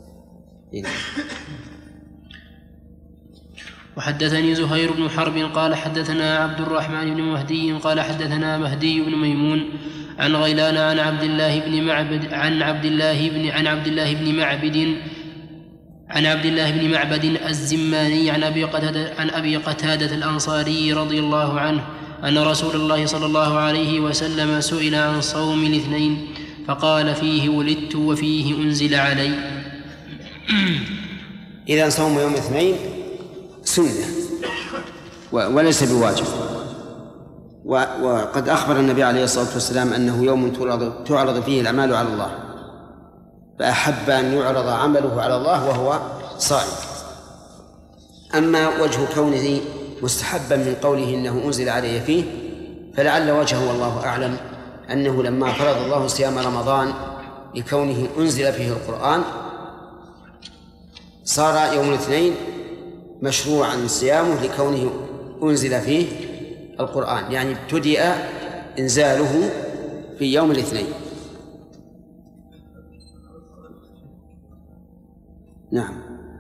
وحدثني زهير بن حرب قال حدثنا عبد الرحمن بن مهدي قال حدثنا مهدي بن ميمون عن غيلان عن عبد الله بن معبد عن عبد الله بن عن عبد الله بن معبد عن عبد الله بن معبد الزماني عن أبي قتادة عن أبي قتادة الأنصاري رضي الله عنه أن رسول الله صلى الله عليه وسلم سئل عن صوم الاثنين فقال فيه ولدت وفيه أنزل علي. إذا صوم يوم الاثنين سنة وليس بواجب. وقد أخبر النبي عليه الصلاة والسلام أنه يوم تعرض فيه الأعمال على الله، فأحب أن يعرض عمله على الله وهو صائم. أما وجه كونه مستحبا من قوله إنه أنزل علي فيه، فلعل وجهه والله أعلم أنه لما فرض الله صيام رمضان لكونه أنزل فيه القرآن صار يوم الاثنين مشروعا صيامه لكونه أنزل فيه القرآن، يعني ابتدأ إنزاله في يوم الاثنين. نعم.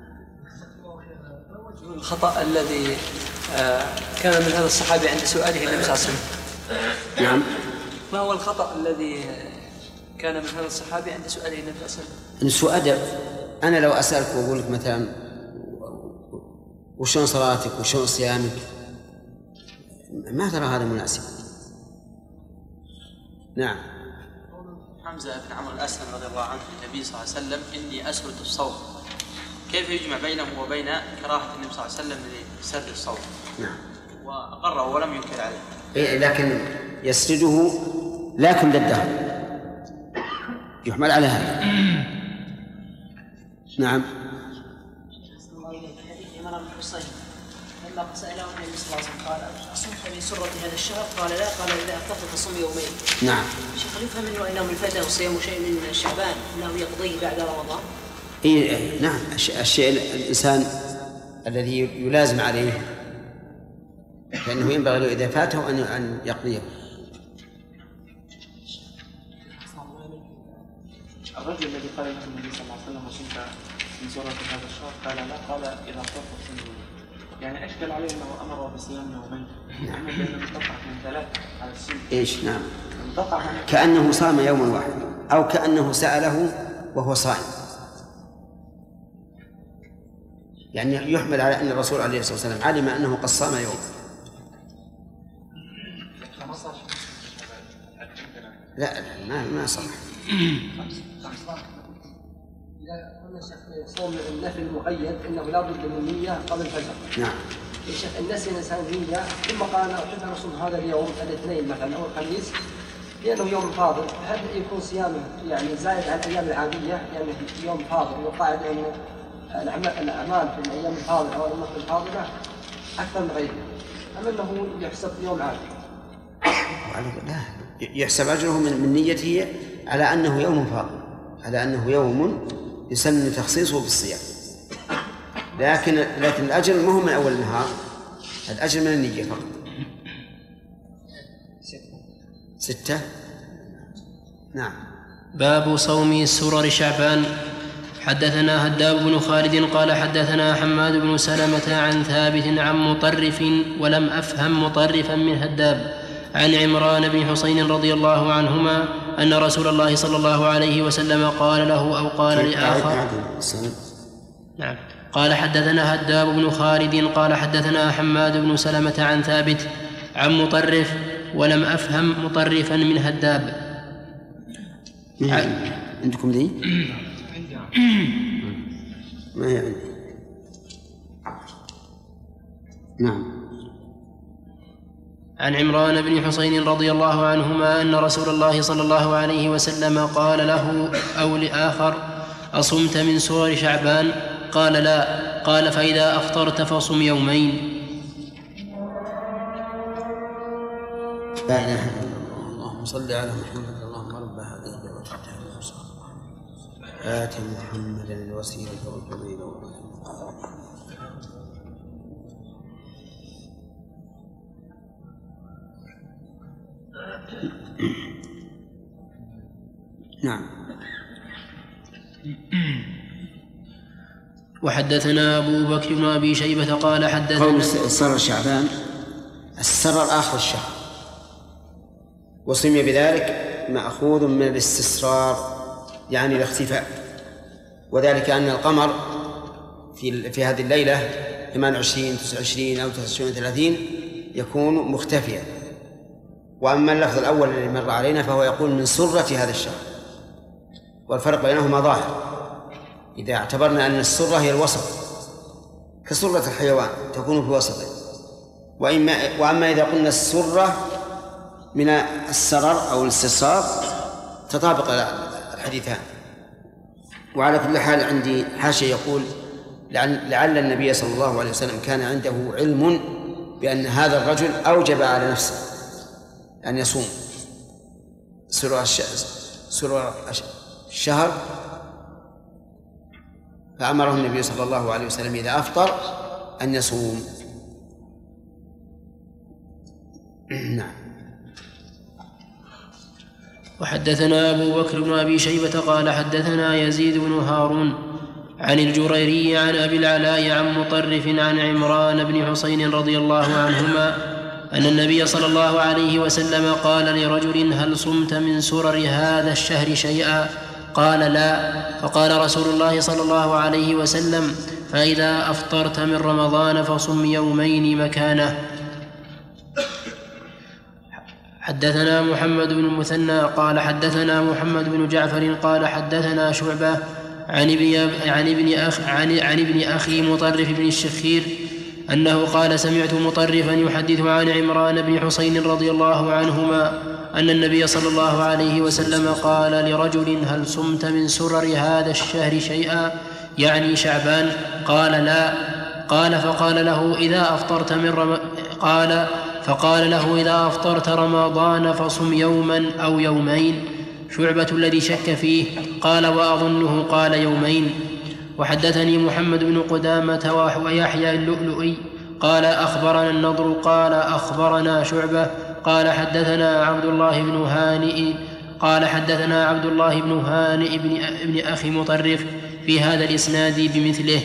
الخطأ الذي كان من هذا الصحابي عند سؤاله النبي صلى الله عليه وسلم. نعم. ما هو الخطأ الذي كان من هذا الصحابي عند سؤاله النبي صلى الله عليه وسلم. سوء أدب. أنا لو أسألك وأقول لك مثلا وشون صلاتك وشون صيامك ما ترى هذا مناسب. نعم. حمزة بن عمرو الأسلم رضي الله عنه النبي صلى الله عليه وسلم إني أسرد الصوم، كيف يجمع بينه وبين كراهة النبي صلى الله عليه وسلم لسرد الصوم؟ نعم. وأقره ولم ينكر عليه. إيه لكن يسرده لكن للدهر يحمل على هذا. نعم. لما سأله النبي صلى الله عليه وسلم قال أصمت من سرة هذا الشهر؟ قال لا. قال إذا أفطرت فصم يومين. نعم. شيخ يفهم منه أنه من فاته صيام شيء من شعبان أنه يقضيه بعد رمضان؟ إيه نعم. الشيء الإنسان الذي يلازم عليه فإنه ينبغي له إذا فاته أن أن يقضيه. الرجل الذي قال له النبي صلى الله عليه وسلم وصمت من سرة هذا الشهر قال لا. قال إذا أفطرت فصم يومين. يعني أشكل عليه أنه أمر بصيام يومين. نعم. لأنه انقطع من ثلاث على السن. إيش نعم. انقطع كأنه صام يوما واحد أو كأنه سأله وهو صائم. يعني يحمل على أن الرسول عليه الصلاة والسلام علم أنه قد صام يوم. لا ما ما صح. إذا قلنا صوم النفل المقيد إنه لا بد من نية قبل الفجر. نعم. يا شيخ الناس الإنسان نية ثم قال أحب أصوم هذا اليوم الاثنين مثلا أو الخميس لأنه يوم فاضل، هل يكون صيامه يعني زائد عن الأيام العادية يعني يوم فاضل وقاعد أنه الأعمال في الأيام الفاضلة أو الأمور الفاضلة أكثر من غيرها، أم أنه يحسب يوم عادي؟ لا يحسب أجره من نيته على أنه يوم فاضل، على أنه يوم يسن تخصيصه بالصيام، لكن لكن الأجر ما هو من أول النهار، الأجر من النية فقط. ستة. نعم. باب صوم سرر شعبان. حدثنا هداب بن خالد قال حدثنا حماد بن سلمة عن ثابت عن مطرف ولم أفهم مطرفا من هداب عن عمران بن حسين رضي الله عنهما أن رسول الله صلى الله عليه وسلم قال له أو قال لآخر. نعم. قال حدثنا هداب بن خالد قال حدثنا حماد بن سلمة عن ثابت عن مطرف ولم أفهم مطرفا من هداب. عندكم ذي؟ ما هي عندي. نعم. عن عمران بن حسين رضي الله عنهما أن رسول الله صلى الله عليه وسلم قال له أو لآخر أصمت من سرر شعبان؟ قال لا. قال فإذا أفطرت فصم يومين. لا إله إلا الله. اللهم صل على محمد. اللهم رب هذه الدعوة آت محمدا الوسيلة والفضيلة. نعم. وحدثنا أبو بكر بن أبي شيبة قال حدثنا قول سرر شعبان، السرر آخر الشهر، وسمي بذلك مأخوذ من الاستسرار يعني الاختفاء، وذلك أن القمر في في هذه الليلة ثمانية وعشرين تسعة وعشرين أو تسعة وعشرين ثلاثين يكون مختفيا. وأما اللفظ الأول الذي مر علينا فهو يقول من سرة هذا الشهر، والفرق بينهما ظاهر إذا اعتبرنا أن السرة هي الوسط كسرة الحيوان تكون في وسطه، وإما وأما إذا قلنا السرة من السرر أو الاستسرار تطابق الحديثان. وعلى كل حال عندي حاشية يقول لعل النبي صلى الله عليه وسلم كان عنده علم بأن هذا الرجل أوجب على نفسه أن يصوم سرور الشهر، فأمره النبي صلى الله عليه وسلم إذا أفطر أن يصوم. نعم. وحدثنا أبو بكر بن أبي شيبة قال حدثنا يزيد بن هارون عن الجريري عن أبي العلاء عن مطرف عن عمران بن حسين رضي الله عنهما أن النبي صلى الله عليه وسلم قال لرجل: هل صمت من سرر هذا الشهر شيئا؟ قال: لا. فقال رسول الله صلى الله عليه وسلم: فإذا أفطرت من رمضان فصم يومين مكانه. حدثنا محمد بن المثنى قال حدثنا محمد بن جعفر قال حدثنا شعبة عن ابن, عن ابن, أخ عن, عن ابن أخي مطرف بن الشخير أنه قال: سمعت مطرفا يحدث عن عمران بن حسين رضي الله عنهما أن النبي صلى الله عليه وسلم قال لرجل: هل صمت من سرر هذا الشهر شيئا؟ يعني شعبان. قال: لا. قال: فقال له: إذا أفطرت من رم... قال فقال له: إذا أفطرت رمضان فصم يوما أو يومين. شعبة الذي شك فيه قال: وأظنه قال يومين. وحدثني محمد بن قدامة ويحيى اللؤلؤي قال أخبرنا النضر قال أخبرنا شعبة قال حدثنا عبد الله بن هانئ قال حدثنا عبد الله بن هانئ بن, ابن أخي مطرف في هذا الإسناد بمثله.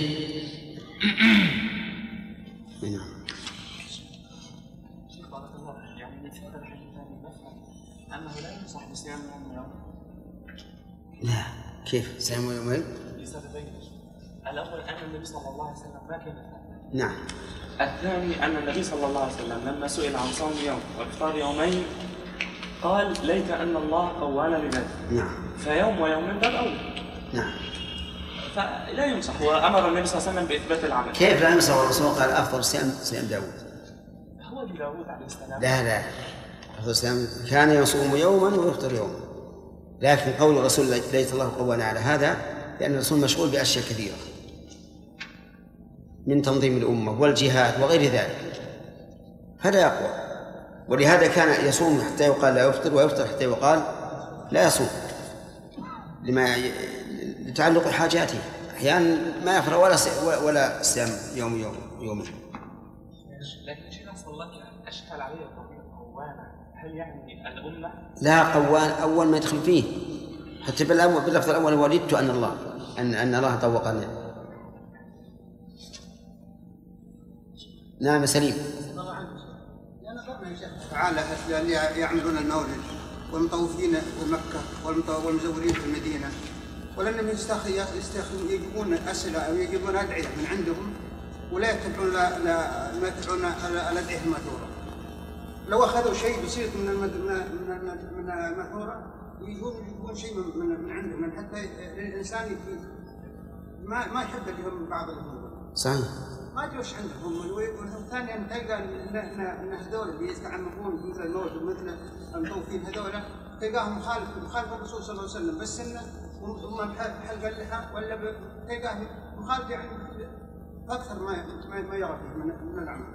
لا، كيف صيام يومين؟ الأول أن النبي صلى الله عليه وسلم ما كان فعلا. نعم. الثاني أن النبي صلى الله عليه وسلم لما سئل عن صوم يوم وإفطار يومين قال: ليت أن الله قوانا لذلك. نعم. فيوم ويومين باب أول. نعم. فلا يمسح، وأمر النبي صلى الله عليه وسلم بإثبات العمل. كيف لا يمسح والرسول قال أفضل صيام صيام داود؟ هو داود عليه السلام. لا لا أفضل صيام كان يصوم يوما ويفطر يوما، لكن قول الرسول ليت الله قوانا على هذا لأن الرسول مشغول بأشياء كثيرة من تنظيم الأمة والجهاد وغير ذلك، هذا يقوى. ولهذا كان يصوم حتى يقال لا يفطر، ويفطر حتى يقال لا يصوم، لما لتعلق حاجاته. أحيانا ما يفطر ولا ولا صيام يوم يوم يومين. لكن شيء أصل لك أشكال عليه قوانا، هل يعني الأمة؟ لا، قوان أول ما يدخل فيه، حتى بالأول باللفظ الأول: ولدت أن الله أن أن الله طوقني. نعم سليم. تعالى اللي يعملون المولد والمطوفين في مكة والمزورين في المدينة، ولأنهم يستخدمون يجيبون أسئلة أو يجيبون أدعية من عندهم ولا يتبعون لا لا يتبعون الأدعية المأثورة. لو أخذوا شيء بسيط من من المأثورة يجون يجيبون شيء من من عندهم، من حتى الإنسان ما ما يحب لهم بعض الأمور. صحيح. ما أدري وش عندهم. والثاني تلقى إن هذول اللي يستعمقون مثل الموت ومثل المطوفين هذول تلقاهم مخالف مخالف الرسول صلى الله عليه وسلم بس إنه هم بحلق اللحى ولا تلقاه مخالف يعني أكثر ما ما يرى فيه من العمل.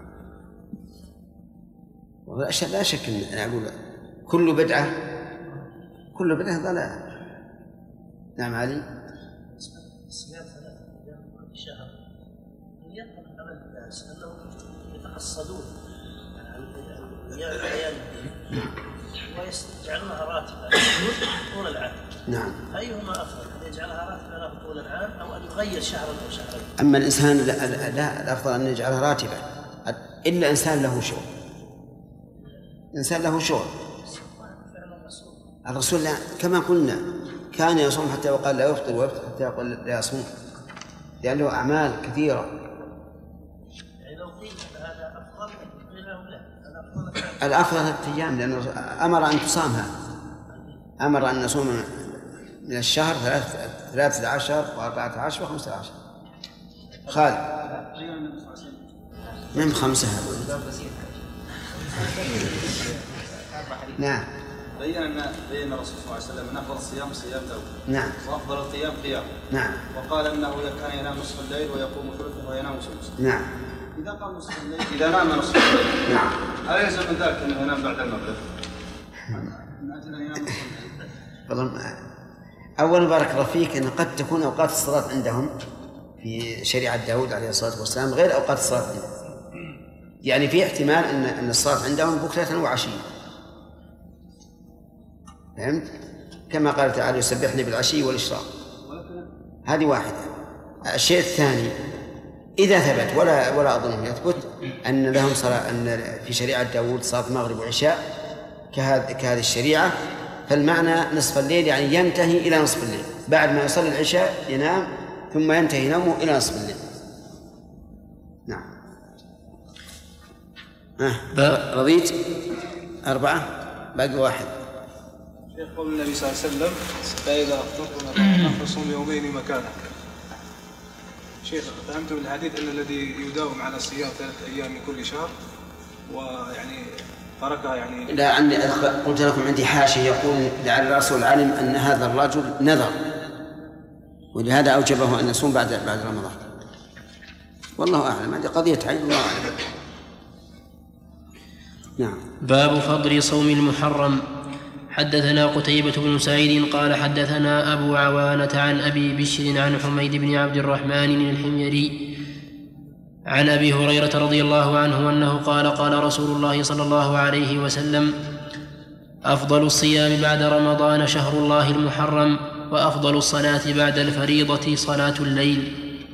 لا شك أن أقول كل بدعة كل بدعة ضلال. نعم علي. صيام ثلاثة أيام كل شهر يطلق على الناس أنهم يتقصدون أيام الأيام ويجعلونها راتبة طول العام. نعم. أيهما أفضل، أن يجعلها راتبة طول العام أو أن يغير شهرا أو شهرين؟ أما الإنسان لا, لا الأفضل أن يجعلها راتبة، إلا إنسان له شغل. إنسان له شغل. الرسول كما قلنا كان يصوم حتى يقال لا يفطر، ويفطر حتى يقال لا يصوم، لأنه له أعمال كثيرة. يعني لو قيل هذا أفضل قيل له لا، الأفضل ثلاثة أيام، لأنه أمر أن تصامها، أمر أن نصوم من الشهر ثلاثة عشر وأربعة عشر وخمسة عشر. خالد من خمسة. نعم. بين أن بين الرسول صلى الله عليه وسلم أن أفضل الصيام صيام داود. نعم. وأفضل القيام قيام. نعم. وقال أنه كان ينام نصف الليل ويقوم ثلثه وينام ثلثه. نعم. إذا قام نصف الليل إذا نام نصف الليل. نعم. هل يلزم من ذلك أنه ينام بعد المغرب؟ من أجل أن ينام نصف الليل. أولا بارك الله فيك أن قد تكون أوقات الصلاة عندهم في شريعة داود عليه الصلاة والسلام غير أوقات الصلاة عندهم. يعني في احتمال أن أن الصلاة عندهم بكرة وعشية. فهمت؟ كما قال تعالى: يسبحني بالعشي والإشراق. هذه واحدة. الشيء الثاني إذا ثبت ولا ولا أظنه يثبت أن لهم صلاة، أن في شريعة داود صلاة مغرب وعشاء كهذه الشريعة، فالمعنى نصف الليل يعني ينتهي إلى نصف الليل، بعد ما يصلي العشاء ينام ثم ينتهي نومه إلى نصف الليل. نعم. آه. رضيت أربعة باقي واحد. شيخ قول النبي صلى الله عليه وسلم فإذا أفطرتم فصوموا يومين مكانه. شيخ فهمت من الحديث أن الذي يداوم على الصيام ثلاثة أيام من كل شهر ويعني تركها يعني لا، عندي قلت لكم عندي حاشية يقول لعل الرسول علم أن هذا الرجل نذر ولهذا أوجبه أن يصوم بعد بعد رمضان. والله أعلم، هذه قضية عين الله أعلم. نعم. باب فضل صوم المحرم. حدثنا قتيبة بن سعيد قال حدثنا أبو عوانة عن أبي بشر عن حميد بن عبد الرحمن الحميري عن أبي هريرة رضي الله عنه أنه قال قال رسول الله صلى الله عليه وسلم: أفضل الصيام بعد رمضان شهر الله المحرم، وأفضل الصلاة بعد الفريضة صلاة الليل.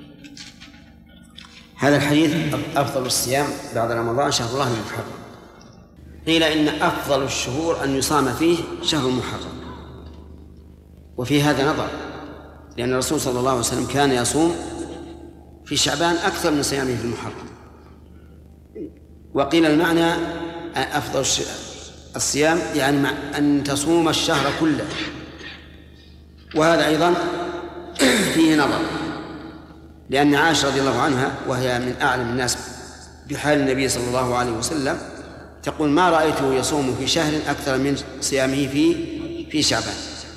هذا الحديث أفضل الصيام بعد رمضان شهر الله المحرم. قيل إن أفضل الشهور أن يصام فيه شهر المحرم، وفي هذا نظر، لأن الرسول صلى الله عليه وسلم كان يصوم في شعبان أكثر من صيامه في المحرم. وقيل المعنى أفضل الصيام يعني أن تصوم الشهر كله، وهذا أيضا فيه نظر، لأن عائشة رضي الله عنها وهي من أعلم الناس بحال النبي صلى الله عليه وسلم تقول: ما رأيته يصوم في شهر أكثر من صيامه في في شعبان.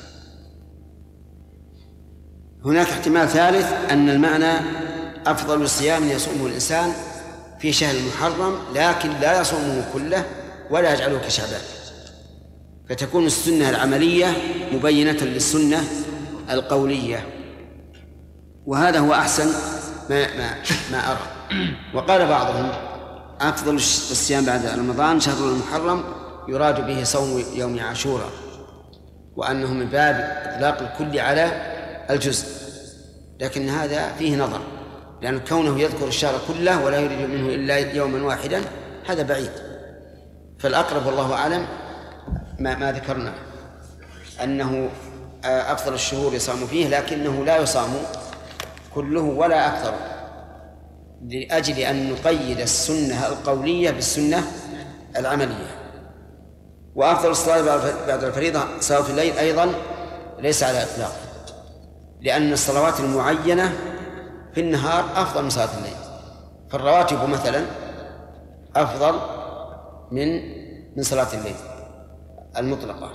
هناك احتمال ثالث أن المعنى أفضل الصيام يصومه الإنسان في شهر المحرم لكن لا يصومه كله ولا يجعله كشعبان، فتكون السنة العملية مبينة للسنة القولية، وهذا هو أحسن ما ما ما أرى. وقال بعضهم: أفضل الصيام بعد رمضان شهر المحرم يراد به صوم يوم عاشوراء، وأنه من باب إطلاق الكل على الجزء، لكن هذا فيه نظر، لأن كونه يذكر الشهر كله ولا يريد منه إلا يوما واحدا هذا بعيد. فالأقرب والله أعلم ما, ما ذكرنا أنه أفضل الشهور يصام فيه، لكنه لا يصام كله ولا أكثر، لأجل أن نقيد السنة القولية بالسنة العملية. وأفضل الصلاة بعد الفريضة صلاة الليل أيضا ليس على إطلاق، لأن الصلوات المعينة في النهار أفضل من صلاة الليل، فالرواتب مثلا أفضل من من صلاة الليل المطلقة.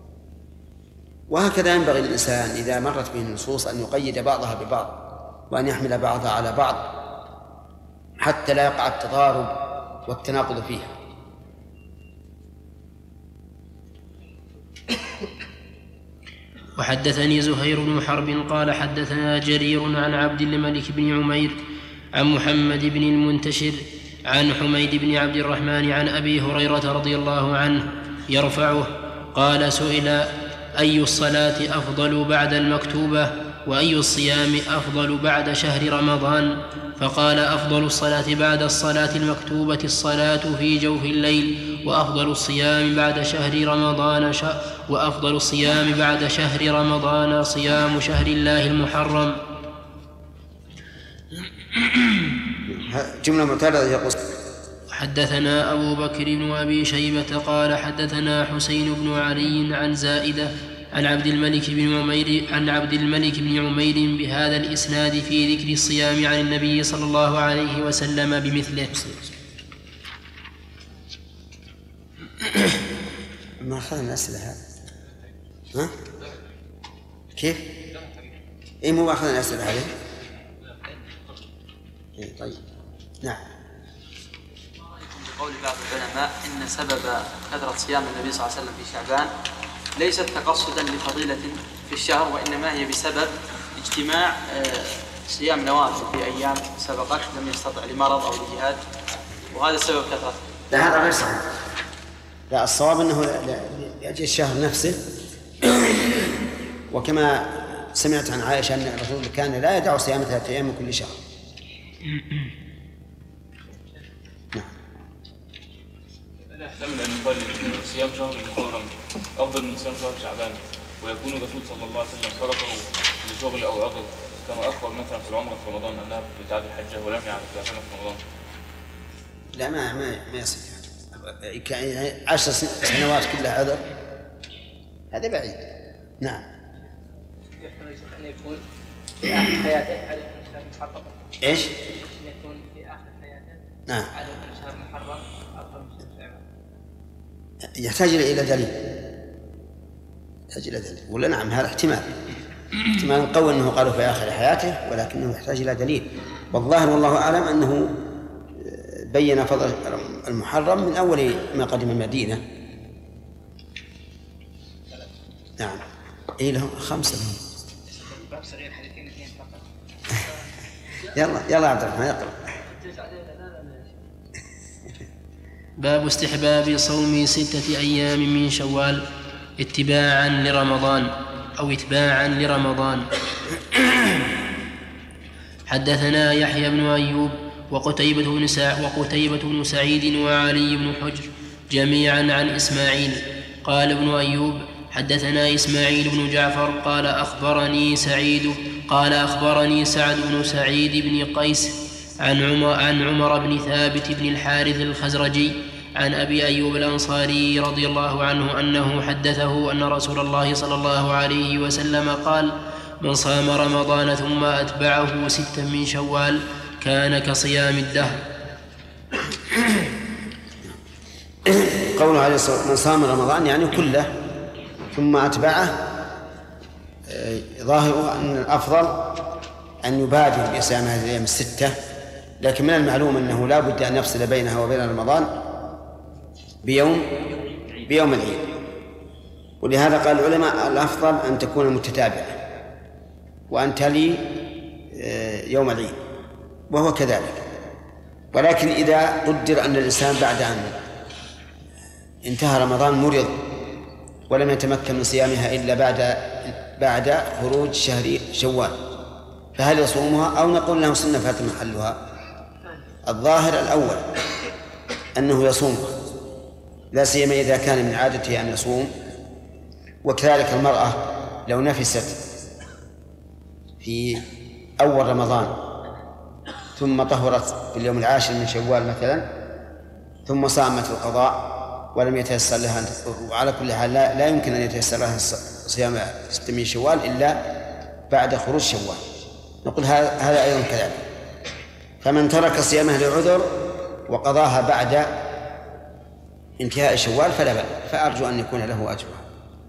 وهكذا ينبغي للإنسان إذا مرت به النصوص أن يقيد بعضها ببعض وأن يحمل بعضها على بعض حتى لا يقع التضارب والتناقض فيها. وحدثني زهير بن حرب قال حدثنا جرير عن عبد الملك بن عمير عن محمد بن المنتشر عن حميد بن عبد الرحمن عن أبي هريرة رضي الله عنه يرفعه قال: سئل: أي الصلاة أفضل بعد المكتوبة، وأي الصيام أفضل بعد شهر رمضان؟ فقال: أفضل الصلاة بعد الصلاة المكتوبة الصلاة في جوف الليل، وأفضل الصيام بعد شهر رمضان ش... وأفضل الصيام بعد شهر رمضان صيام شهر الله المحرم. جملة معترضة يقول: حدثنا أبو بكر بن أبي شيبة قال حدثنا حسين بن علي عن زائدة عن عبد الملك بن عمير عن عبد الملك بن عمير بهذا الإسناد في ذكر الصيام عن النبي صلى الله عليه وسلم بمثله. ما أخذنا الأسئلة هذا؟ ها؟ كيف؟ إيه مو أخذنا الأسئلة هذه؟ إيه طيب. نعم. بقول بعض العلماء إن سبب كثرة صيام النبي صلى الله عليه وسلم في شعبان ليست تقصدا لفضيلة في الشهر، وإنما هي بسبب اجتماع صيام نوافل في أيام سبقت لم يستطع لمرض أو لجهاد، وهذا السبب كثرة. لا هذا غير صحيح. لا، الصواب أنه لأجل الشهر نفسه، وكما سمعت عن عائشة أن الرسول كان لا يدع صيام ثلاثة أيام من كل شهر، لا يحتمل أن يقال إن صيام شهر المحرم أفضل من صيام شهر شعبان، ويكون الرسول صلى الله عليه وسلم تركه لشغل أو عذر، كما أخبر مثلا في العمرة في رمضان أنها بتعدي الحجة ولم يعرف ذلك في رمضان. لا ما ما ما يصير، عشر سنوات كلها عذر هذا بعيد. نعم. يحتمل أن يكون في آخر حياته على شهر محرم. إيش؟ يكون في آخر حياته. نعم. على شهر محرم أفضل من شهر شعبان. يحتاج إلى دليل. يحتاج إلى دليل ولا نعم هذا احتمال. احتمال قوي أنه قالوا في آخر حياته ولكنه يحتاج إلى دليل. والظاهر والله أعلم أنه بين فضل المحرم من أول ما قدم المدينة. نعم. إيه لهم خمسة لهم. باب صغير حديثين اثنين فقط. يلا يلا عبد الرحمن اقرأ. باب استحباب صوم ستة أيام من شوال اتباعا لرمضان أو اتباعا لرمضان. حدثنا يحيى بن أيوب وقتيبة بن سع وقتيبة بن سعيد وعلي بن حجر جميعا عن إسماعيل. قال ابن أيوب حدثنا إسماعيل بن جعفر قال أخبرني سعيد قال أخبرني سعد بن سعيد بن قيس عن عمر, عن عمر بن ثابت بن الحارث الخزرجي عن أبي أيوب الأنصاري رضي الله عنه أنه حدثه أن رسول الله صلى الله عليه وسلم قال: من صام رمضان ثم أتبعه ستا من شوال كان كصيام الدهر. قوله عليه الصلاة والسلام من صام رمضان يعني كله ثم أتبعه، ظاهره أن الأفضل أن يبادر بصيام هذه الأيام الستة، لكن من المعلوم أنه لا بد أن يفصل بينها وبين رمضان بيوم بيوم العيد، ولهذا قال العلماء الأفضل أن تكون متتابعة وأن تلي يوم العيد، وهو كذلك. ولكن إذا قدر أن الإنسان بعد أن انتهى رمضان مرض ولم يتمكن من صيامها إلا بعد بعد خروج شهر شوال، فهل يصومها أو نقول له سنة فات محلها؟ الظاهر الأول أنه يصومها، لا سيما إذا كان من عادته أن يصوم. وكذلك المرأة لو نفست في أول رمضان ثم طهرت في اليوم العاشر من شوال مثلا ثم صامت القضاء ولم يتيسر لها، وعلى كل حال لا, لا يمكن أن يتيسر لها صيام ستة من شوال إلا بعد خروج شوال، نقول هذا أيضا كذلك. فمن ترك صيامه لعذر وقضاها بعد انتهاء شوال فلا بأس، فأرجو أن يكون له أجرها.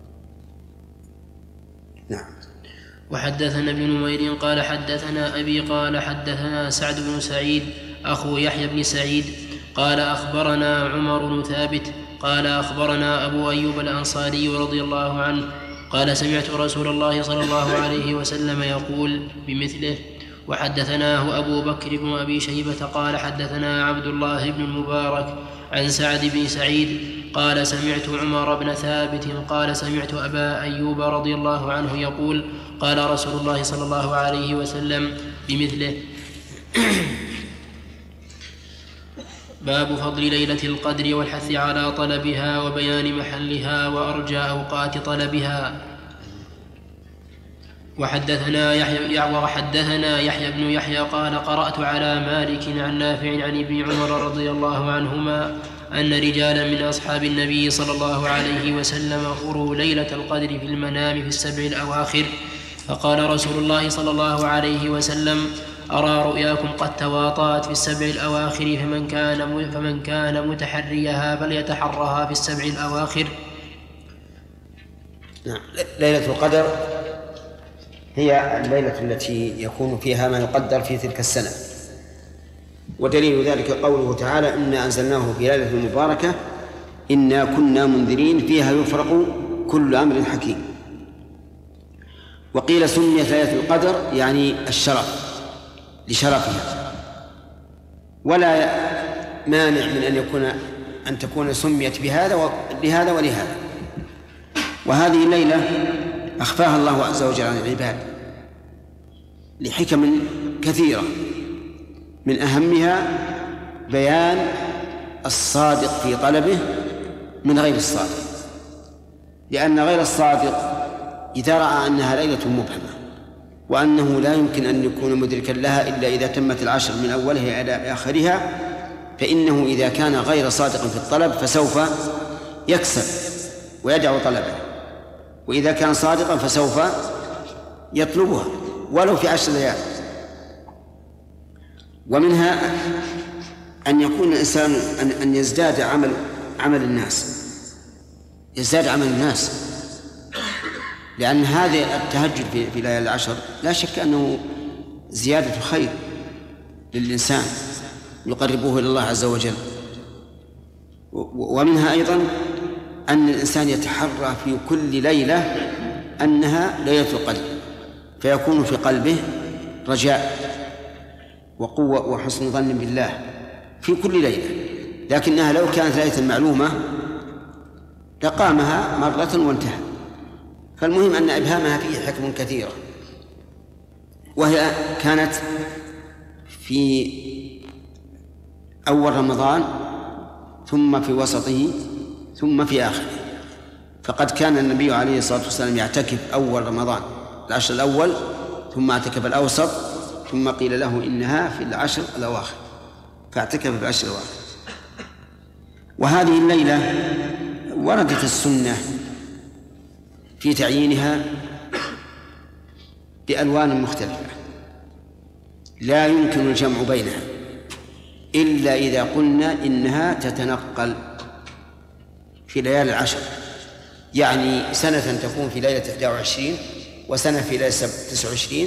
نعم. وحدثنا ابن نمير قال حدثنا أبي قال حدثنا سعد بن سعيد أخو يحيى بن سعيد قال أخبرنا عمر بن ثابت قال أخبرنا أبو أيوب الأنصاري رضي الله عنه قال سمعت رسول الله صلى الله عليه وسلم يقول بمثله. وحدثناه أبو بكر بن أبي شيبة قال حدثنا عبد الله بن المبارك عن سعد بن سعيد قال سمعت عمر بن ثابت قال سمعت أبا أيوب رضي الله عنه يقول قال رسول الله صلى الله عليه وسلم بمثله. باب فضل ليلة القدر والحث على طلبها وبيان محلها وأرجى أوقات طلبها. وحدثنا يحيى وحدثنا يحيى بن يحيى قال قرأت على مالك عن نافع عن ابن عمر رضي الله عنهما أن رجالا من أصحاب النبي صلى الله عليه وسلم أروا ليلة القدر في المنام في السبع الأواخر، فقال رسول الله صلى الله عليه وسلم أرى رؤياكم قد تواطأت في السبع الأواخر فمن كان فمن كان متحريها فليتحرها في السبع الأواخر. نعم. ليلة القدر هي الليلة التي يكون فيها ما يقدر في تلك السنة، ودليل ذلك قوله تعالى إنا أنزلناه في ليلة مباركة إنا كنا منذرين فيها يفرق كل أمر حكيم. وقيل سميت ليلة القدر يعني الشرف لشرفها، ولا مانع من أن يكون أن تكون سميت بهذا لهذا ولهذا. وهذه الليلة أخفاها الله عز وجل عن العباد لحكم كثيرة، من أهمها بيان الصادق في طلبه من غير الصادق، لأن غير الصادق إذا رأى أنها ليلة مبهمة وأنه لا يمكن أن يكون مدركا لها إلا إذا تمت العشر من أولها إلى آخرها، فإنه إذا كان غير صادق في الطلب فسوف يكسب ويدع طلبه، وإذا كان صادقا فسوف يطلبها ولو في عشر ليال. ومنها أن يكون الإنسان أن يزداد عمل عمل الناس يزداد عمل الناس لأن هذا التهجد في ليالي العشر لا شك أنه زيادة خير للإنسان يقربه إلى الله عز وجل. ومنها أيضا أن الإنسان يتحرى في كل ليلة أنها ليلة القدر، فيكون في قلبه رجاء وقوة وحسن ظن بالله في كل ليلة، لكنها لو كانت ليلة معلومة لقامها مرة وانتهى. فالمهم أن إبهامها فيه حكم كثيرة، وهي كانت في أول رمضان ثم في وسطه ثم في آخره. فقد كان النبي عليه الصلاة والسلام يعتكف أول رمضان العشر الأول، ثم اعتكف الأوسط، ثم قيل له إنها في العشر الأواخر فاعتكف في العشر الأواخر. وهذه الليلة وردت السنة في تعيينها بألوان مختلفة لا يمكن الجمع بينها إلا إذا قلنا إنها تتنقل في ليالي العشر، يعني سنة تكون في ليلة إحدى وعشرين، وسنة في ليلة تسعة وعشرين،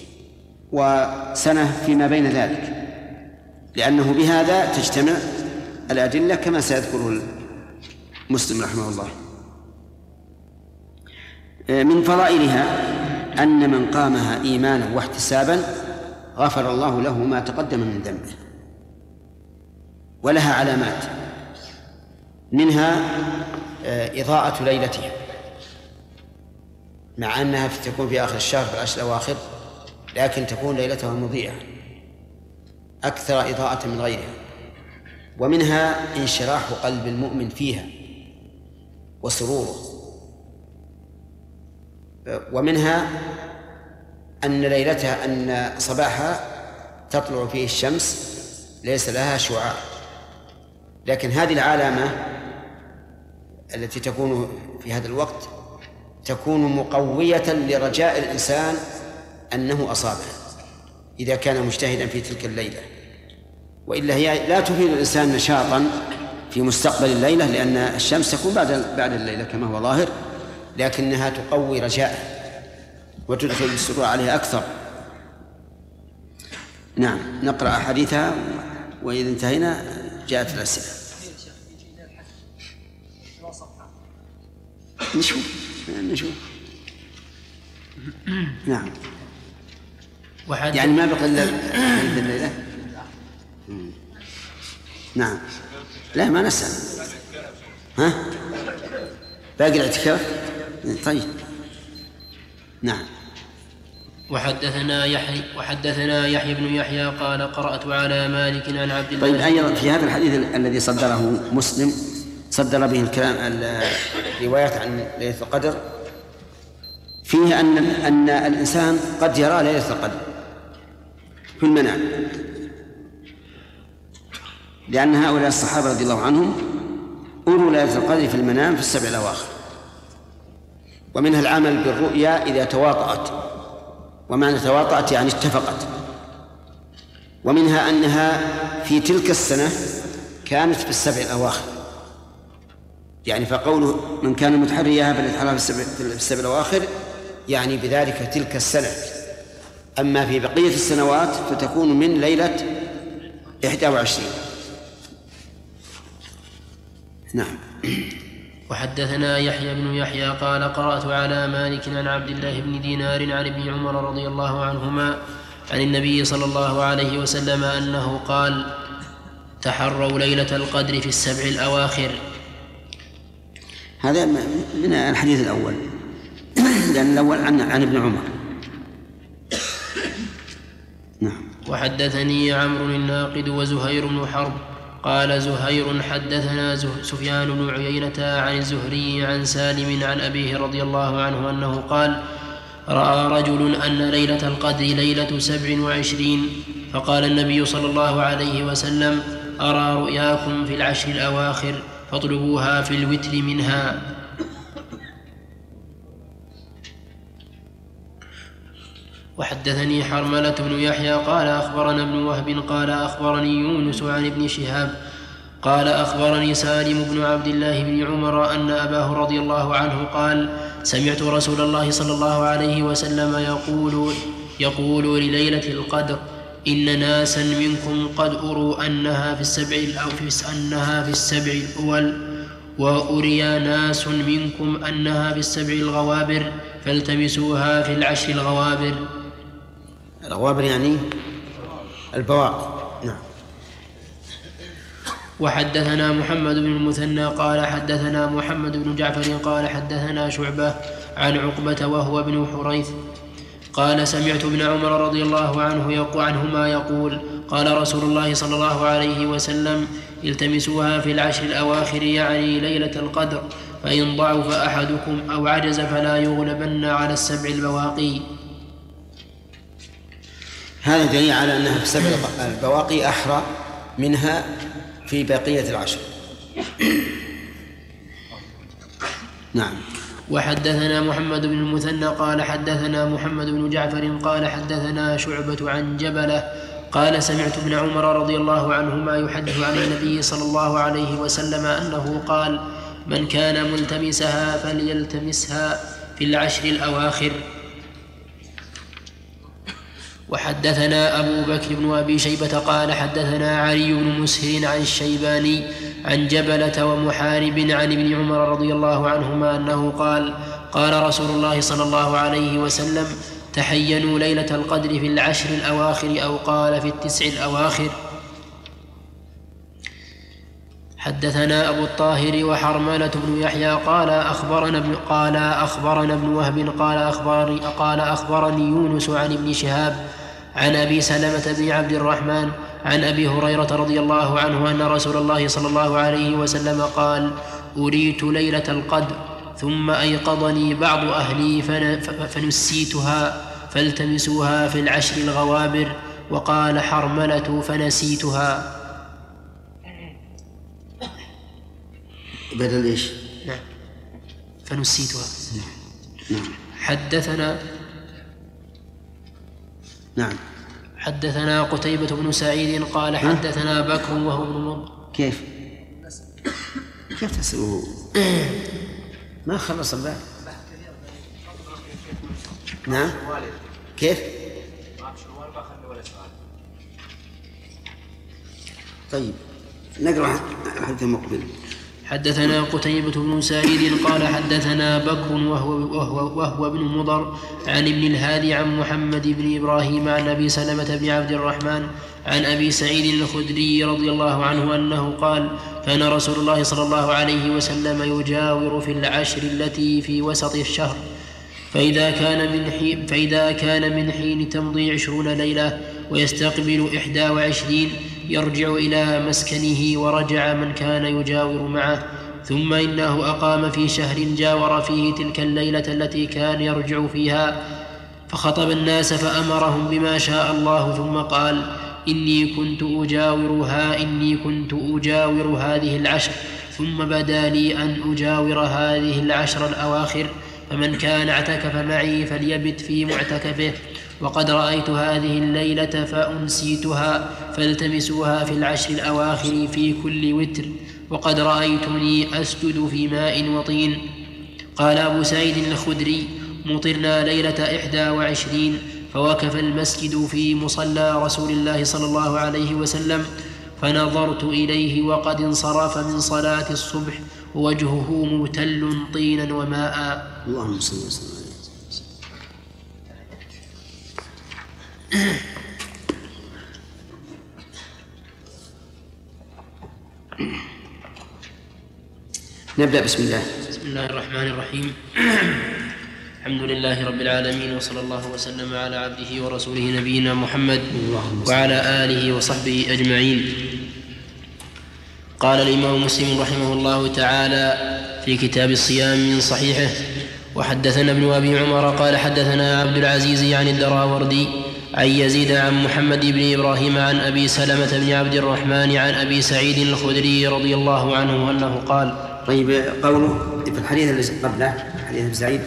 وسنة فيما بين ذلك، لأنه بهذا تجتمع الأدلة كما سيذكره مسلم رحمه الله. من فضائلها أن من قامها إيمانا واحتسابا غفر الله له ما تقدم من ذنبه. ولها علامات، منها إضاءة ليلتها، مع أنها تكون في آخر الشهر في العشر الأواخر، لكن تكون ليلتها مضيئة أكثر إضاءة من غيرها. ومنها انشراح قلب المؤمن فيها وسروره. ومنها أن ليلتها أن صباحها تطلع فيه الشمس ليس لها شعاع، لكن هذه العلامة التي تكون في هذا الوقت تكون مقوية لرجاء الإنسان أنه أصابها إذا كان مجتهدا في تلك الليلة، وإلا هي لا تفيد الإنسان نشاطا في مستقبل الليلة، لأن الشمس تكون بعد بعد الليلة كما هو ظاهر، لكنها تقوي رجاءه وتدخل السرور عليه أكثر. نعم، نقرأ حديثها وإذا انتهينا جاءت الأسئلة. نشوف نشوف نعم. يعني ما بقي إلا الليلة. نعم، لا ما نسأل. ها باقي الاعتكاف. طيب نعم. وحدثنا يحيى وحدثنا يحيى بن يحيى قال قرأت على مالك عن عبد الله. طيب أيضا في هذا الحديث الذي صدره مسلم صدر به الكلام الروايات عن ليلة القدر فيه أن أن الإنسان قد يرى ليلة القدر في المنام، لأن هؤلاء الصحابة رضي الله عنهم أروا ليلة القدر في المنام في السبع الأواخر. ومنها العمل بالرؤيا إذا تواطأت، ومعنى تواطأت يعني اتفقت. ومنها أنها في تلك السنة كانت في السبع الأواخر، يعني فقوله من كان متحريها فليتحرى في السبع الأواخر يعني بذلك تلك السنة. أما في بقية السنوات فتكون من ليلة إحدى وعشرين. نعم. وحدثنا يحيى بن يحيى قال قرأت على مالك عن عبد الله بن دينار عن ابن عمر رضي الله عنهما عن النبي صلى الله عليه وسلم أنه قال تحروا ليلة القدر في السبع الأواخر. هذا من الحديث الأول لأن الأول عن, عن ابن عمر. نعم. وحدثني عمرو الناقد وزهير بن حرب قال زهير حدثنا سفيان بن عيينة عن الزهري عن سالم عن أبيه رضي الله عنه أنه قال رأى رجل أن ليلة القدر ليلة سبع وعشرين فقال النبي صلى الله عليه وسلم أرى رؤياكم في العشر الأواخر فاطلبوها في الوتر منها. وحدثني حرملة بن يحيى قال أخبرنا ابن وهب قال أخبرني يونس عن ابن شهاب قال أخبرني سالم بن عبد الله بن عمر أن أباه رضي الله عنه قال سمعت رسول الله صلى الله عليه وسلم يقول, يقول لليلة القدر إن ناسا منكم قد أروا أنها في السبع أنها في السبع الأول وأري ناس منكم أنها في السبع الغوابر فالتمسوها في العشر الغوابر. الغوابر يعني البواقي. نعم. وحدثنا محمد بن المثنى قال حدثنا محمد بن جعفر قال حدثنا شعبة عن عقبة وهو ابن حريث قال سمعت ابن عمر رضي الله عنه يقول عنهما يقول قال رسول الله صلى الله عليه وسلم التمسوها في العشر الأواخر يعني ليلة القدر فإن ضعف أحدكم أو عجز فلا يغلبن على السبع البواقي. هذا دليل على أنها في السبع البواقي أحرى منها في بقية العشر. نعم. وحدثنا محمد بن المثنى قال حدثنا محمد بن جعفر قال حدثنا شعبة عن جبلة قال سمعت ابن عمر رضي الله عنهما يحدث عن النبي صلى الله عليه وسلم أنه قال من كان ملتمسها فليلتمسها في العشر الأواخر. وحدثنا أبو بكر بن أبي شيبة قال حدثنا علي بن مسهر عن الشيباني عن جبلة ومحارب عن ابن عمر رضي الله عنهما أنه قال قال رسول الله صلى الله عليه وسلم تحينوا ليلة القدر في العشر الأواخر أو قال في التسع الأواخر. حدثنا أبو الطاهر وحرملة بن يحيى قال أخبرنا ابن قال أخبرنا ابن وهب قال أخبرني قال أخبرني يونس عن ابن شهاب عن أبي سلمة بن عبد الرحمن عن أبي هريرة رضي الله عنه أن رسول الله صلى الله عليه وسلم قال أريت ليلة القدر ثم أيقظني بعض أهلي فنسيتها فالتمسوها في العشر الغوابر. وقال حرملة فنسيتها. بدل إيش؟ نعم فنسيتها. نعم. حدثنا نعم حدثنا قتيبة بن سعيد قال حدثنا بكر وهو ابن مضر. كيف؟ كيف تسأله؟ ما خلص الباب. نعم كيف؟ طيب نقرأ حديث مقبل. حدثنا قتيبة بن سعيد قال حدثنا بكر وهو, وهو, وهو ابن مضر عن ابن الهادي عن محمد بن إبراهيم عن أبي سلمة بن عبد الرحمن عن أبي سعيد الخدري رضي الله عنه أنه قال كان رسول الله صلى الله عليه وسلم يجاور في العشر التي في وسط الشهر فإذا كان من حين, فإذا كان من حين تمضي عشرون ليلة ويستقبل إحدى وعشرين يرجع إلى مسكنه ورجع من كان يجاور معه ثم إنه أقام في شهر جاور فيه تلك الليلة التي كان يرجع فيها فخطب الناس فأمرهم بما شاء الله ثم قال إني كنت أجاورها إني كنت أجاور هذه العشر ثم بدا لي أن أجاور هذه العشر الأواخر فمن كان اعتكف معي فليبت في معتكفه وقد رأيت هذه الليلة فأنسيتها فالتمسوها في العشر الأواخر في كل وتر وقد رأيتني أسجد في ماء وطين. قال أبو سعيد الخدري مطرنا ليلة إحدى وعشرين فوقف المسجد في مصلى رسول الله صلى الله عليه وسلم فنظرت إليه وقد انصرف من صلاة الصبح ووجهه مبتل طينا وماء. اللهم صل وسلم. نبدأ. بسم الله. بسم الله الرحمن الرحيم. الحمد لله رب العالمين، وصلى الله وسلم على عبده ورسوله نبينا محمد وعلى آله وصحبه أجمعين. قال الإمام مسلم رحمه الله تعالى في كتاب الصيام من صحيحه: وحدثنا ابن أبي عمر قال حدثنا عبد العزيز عن الدراوردي عن يزيد عن محمد بن إبراهيم عن أبي سلمة بن عبد الرحمن عن أبي سعيد الخدري رضي الله عنه أنه قال. طيب، قوله في الحديث الذي قبله حديث أبي سعيد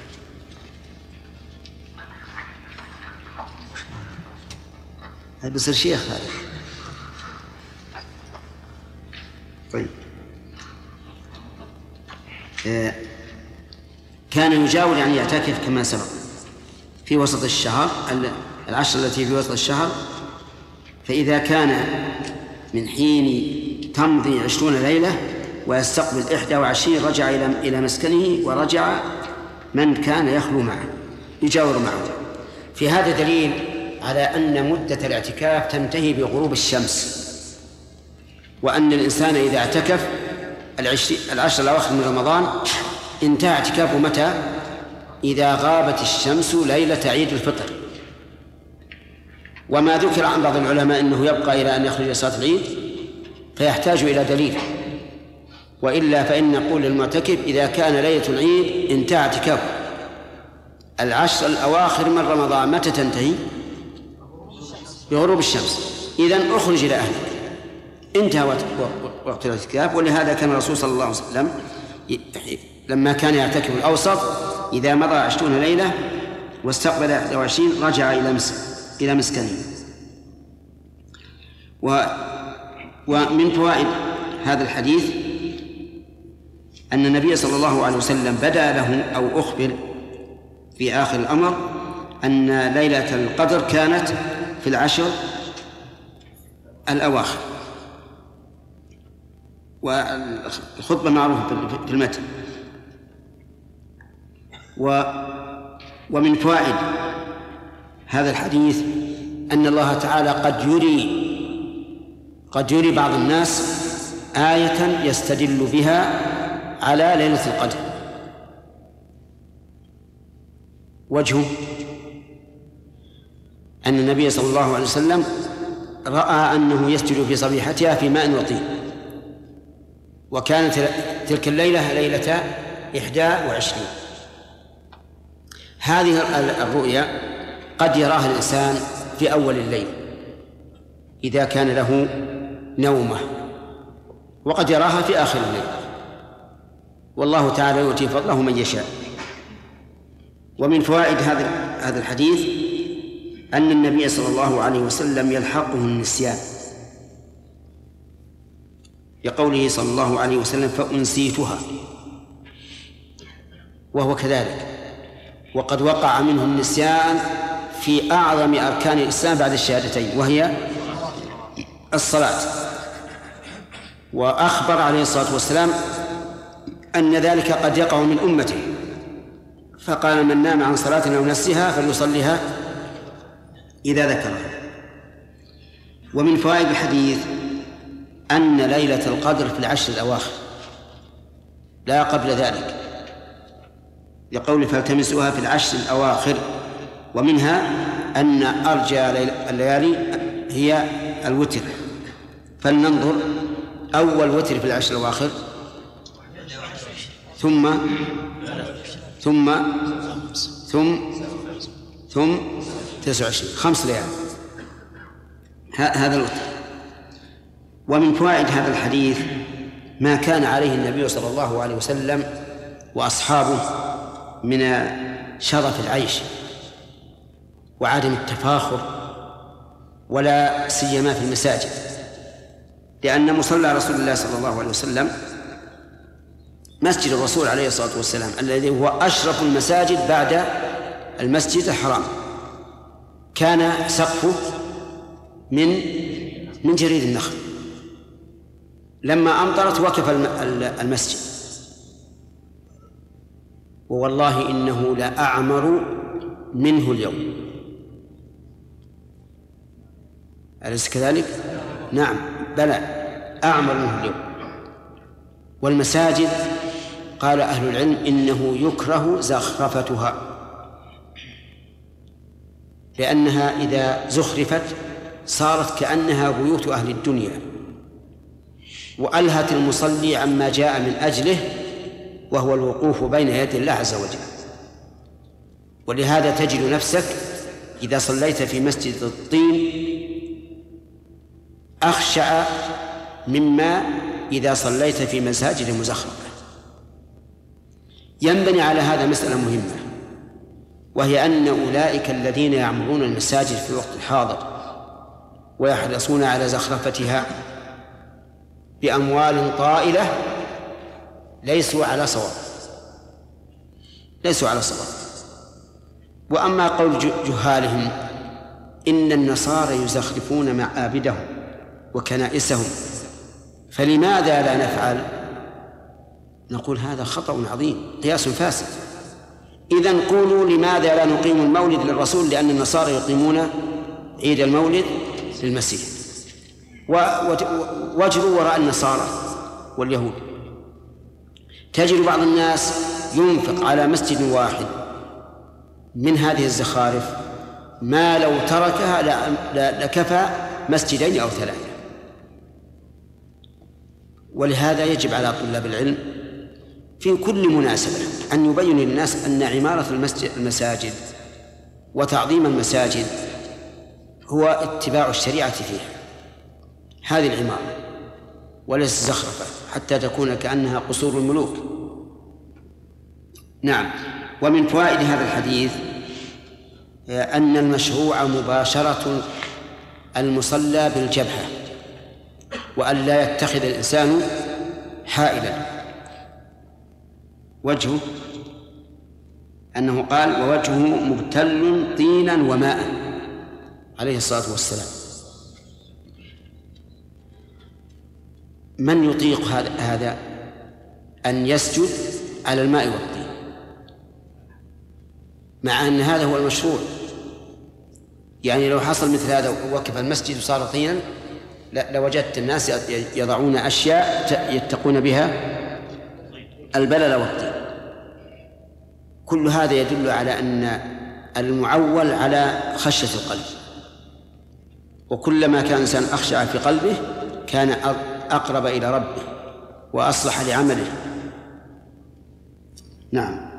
هذا بيصير شيخ هذا. طيب، آه كان يجاور يعني يعتكف كما سبق في وسط الشهر، العشر التي في وسط الشهر، فإذا كان من حين تمضي عشرون ليلة ويستقبل إحدى وعشرين رجع إلى إلى مسكنه، ورجع من كان يخلو معه يجاور معه. في هذا دليل على أن مدة الاعتكاف تنتهي بغروب الشمس، وأن الإنسان إذا اعتكف العشر الأواخر من رمضان انتهى اعتكافه متى؟ إذا غابت الشمس ليلة عيد الفطر. وما ذكر عن بعض العلماء أنه يبقى إلى أن يخرج صلاة العيد فيحتاج إلى دليل، وإلا فإن نقول للمعتكف إذا كان ليلة العيد انتهى اعتكافه. العشر الأواخر من رمضان متى تنتهي؟ بغروب الشمس. إذن أخرج إلى أهلك، انتهى وقت الاعتكاف. ولهذا كان الرسول صلى الله عليه وسلم لما كان يعتكف الأوسط إذا مضى عشرون ليلة واستقبل إحدى وعشرين رجع إلى إلى مسكنه. ومن فوائد هذا الحديث أن النبي صلى الله عليه وسلم بدا له أو أخبر في آخر الأمر أن ليلة القدر كانت في العشر الأواخر، والخطبة معروفة في المتن. ومن فوائد هذا الحديث أن الله تعالى قد يري قد يري بعض الناس آية يستدل بها على ليلة القدر. وجهه أن النبي صلى الله عليه وسلم رأى أنه يسجد في صبيحتها في ماء وطين، وكانت تلك الليلة ليلة إحدى وعشرين. هذه الرؤيا قد يراها الإنسان في أول الليل إذا كان له نومة، وقد يراها في آخر الليل، والله تعالى يؤتي فضله من يشاء. ومن فوائد هذا هذا الحديث أن النبي صلى الله عليه وسلم يلحقه النسيان، لقوله صلى الله عليه وسلم: فأنسيتها. وهو كذلك، وقد وقع منه النسيان في أعظم أركان الإسلام بعد الشهادتين، وهي الصلاة. وأخبر عليه الصلاة والسلام أن ذلك قد يقع من أمته، فقال: من نام عن صلاة أو نسيها فليصليها إذا ذكرها. ومن فوائد الحديث أن ليلة القدر في العشر الأواخر لا قبل ذلك، لقول: فالتمسوها في العشر الأواخر. ومنها أن أرجى الليالي هي الوتر، فلننظر: أول وتر في العشر الأواخر، ثم ثم ثم ثم تسع وعشرين، خمس ليالي، هذا الوتر. ومن فوائد هذا الحديث ما كان عليه النبي صلى الله عليه وسلم وأصحابه من شرف العيش وعدم التفاخر، ولا سيما في المساجد، لأن مصلى رسول الله صلى الله عليه وسلم مسجد الرسول عليه الصلاة والسلام الذي هو أشرف المساجد بعد المسجد الحرام، كان سقفه من من جريد النخل. لما أمطرت وقف المسجد، ووالله إنه لأعمر منه اليوم. أليس كذلك؟ نعم، بلى، أعمر منه اليوم. والمساجد قال أهل العلم إنه يكره زخرفتها، لأنها إذا زخرفت صارت كأنها بيوت أهل الدنيا، وألهت المصلي عما جاء من أجله، وهو الوقوف بين يدي الله عز وجل. ولهذا تجد نفسك إذا صليت في مسجد الطين أخشع مما إذا صليت في مساجد مزخرفة. ينبني على هذا مسألة مهمة، وهي أن أولئك الذين يعمرون المساجد في الوقت الحاضر ويحرصون على زخرفتها بأموال طائلة ليسوا على صواب، ليسوا على صواب. وأما قول جهالهم إن النصارى يزخرفون معابدهم وكنائسهم فلماذا لا نفعل؟ نقول هذا خطأ عظيم، قياس فاسد. إذن قولوا لماذا لا نقيم المولد للرسول؟ لأن النصارى يقيمون عيد المولد للمسيح، واجروا وراء النصارى واليهود. تجد بعض الناس ينفق على مسجد واحد من هذه الزخارف ما لو تركها لكفى مسجدين أو ثلاثة. ولهذا يجب على طلاب العلم في كل مناسبة أن يبين للناس أن عمارة المسجد المساجد وتعظيم المساجد هو اتباع الشريعة فيها، هذه العمارة وليس زخرفة حتى تكون كأنها قصور الملوك. نعم. ومن فوائد هذا الحديث أن المشروع مباشرة المصلى بالجبهة، وأن لا يتخذ الإنسان حائلا. وجهه أنه قال ووجهه مبتل طينا وماء عليه الصلاة والسلام. من يطيق هذا أن يسجد على الماء والطين، مع أن هذا هو المشروع؟ يعني لو حصل مثل هذا ووقف المسجد وصار طينا لوجدت الناس يضعون أشياء يتقون بها البلل والطين. كل هذا يدل على أن المعول على خشية القلب، وكلما كان الإنسان أخشع في قلبه كان أقرب إلى ربه وأصلح لعمله. نعم.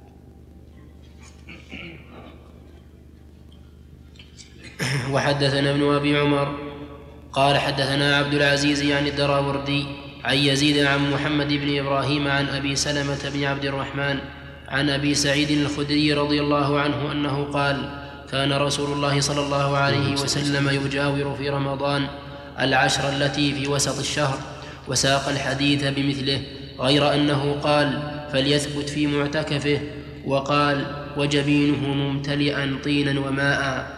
وحدثنا ابن أبي عمر قال حدثنا عبد العزيز يعني الدراوردي عن يزيد عن محمد بن إبراهيم عن أبي سلمة بن عبد الرحمن عن أبي سعيد الخدري رضي الله عنه أنه قال كان رسول الله صلى الله عليه وسلم يجاور في رمضان العشر التي في وسط الشهر، وساق الحديث بمثله، غير أنه قال فليثبت في معتكفه، وقال وجبينه ممتلئا طينا وماء.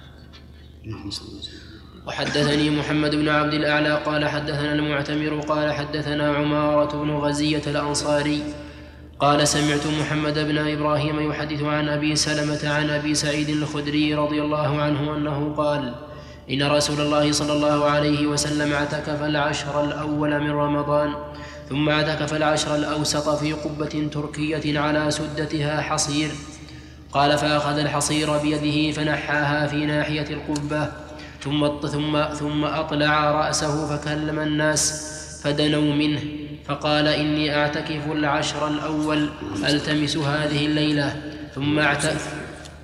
وحدثني محمد بن عبد الأعلى قال حدثنا المعتمر قال حدثنا عمارة بن غزية الأنصاري قال سمعت محمد بن إبراهيم يحدث عن أبي سلمة عن أبي سعيد الخدري رضي الله عنه أنه قال إن رسول الله صلى الله عليه وسلم اعتكف العشر الأول من رمضان، ثم اعتكف العشر الأوسط في قبة تركية على سدتها حصير. قال فأخذ الحصير بيده فنحاها في ناحية القبة، ثم ثم ثم أطلع رأسه فكلم الناس فدنوا منه، فقال إني أعتكف العشر الأول ألتمس هذه الليلة، ثم اعتكف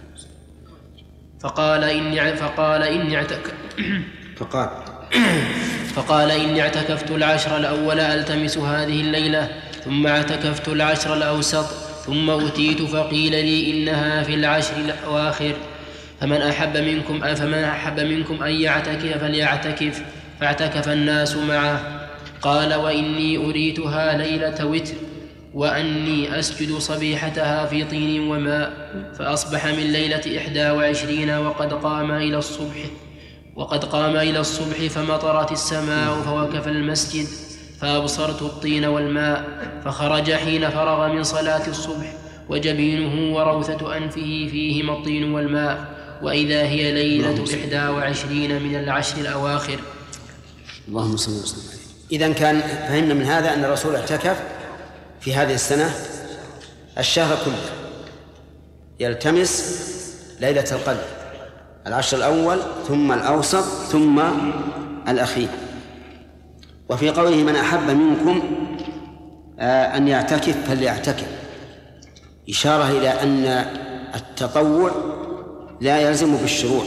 فقال إني فقال إني اعتكف فقال فقال إني اعتكفت العشر الأول ألتمس هذه الليلة، ثم اعتكفت العشر الأوسط، ثم أتيت فقيل لي إنها في العشر الأواخر، فمن أحب منكم فمن أحب منكم أن يعتكف فليعتكف، فاعتكف الناس معه. قال وإني أريتها ليلة وتر، وأني أسجد صبيحتها في طين وماء، فأصبح من ليلة إحدى وعشرين وقد قام إلى الصبح وقد قام إلى الصبح فمطرت السماء فوقف المسجد، فأبصرت الطين والماء، فخرج حين فرغ من صلاة الصبح وجبينه وروثة أنفه فيهما الطين والماء، وإذا هي ليلة إحدى وعشرين من العشر الأواخر. اللهم صل وسلم عليه. إذن كان فهمنا من هذا أن الرسول اعتكف في هذه السنة الشهر كله، يلتمس ليلة القدر العشر الأول ثم الأوسط ثم الأخير. وفي قوله من أحب منكم أن يعتكف فليعتكف إشارة إلى أن التطوع لا يلزم بالشروع،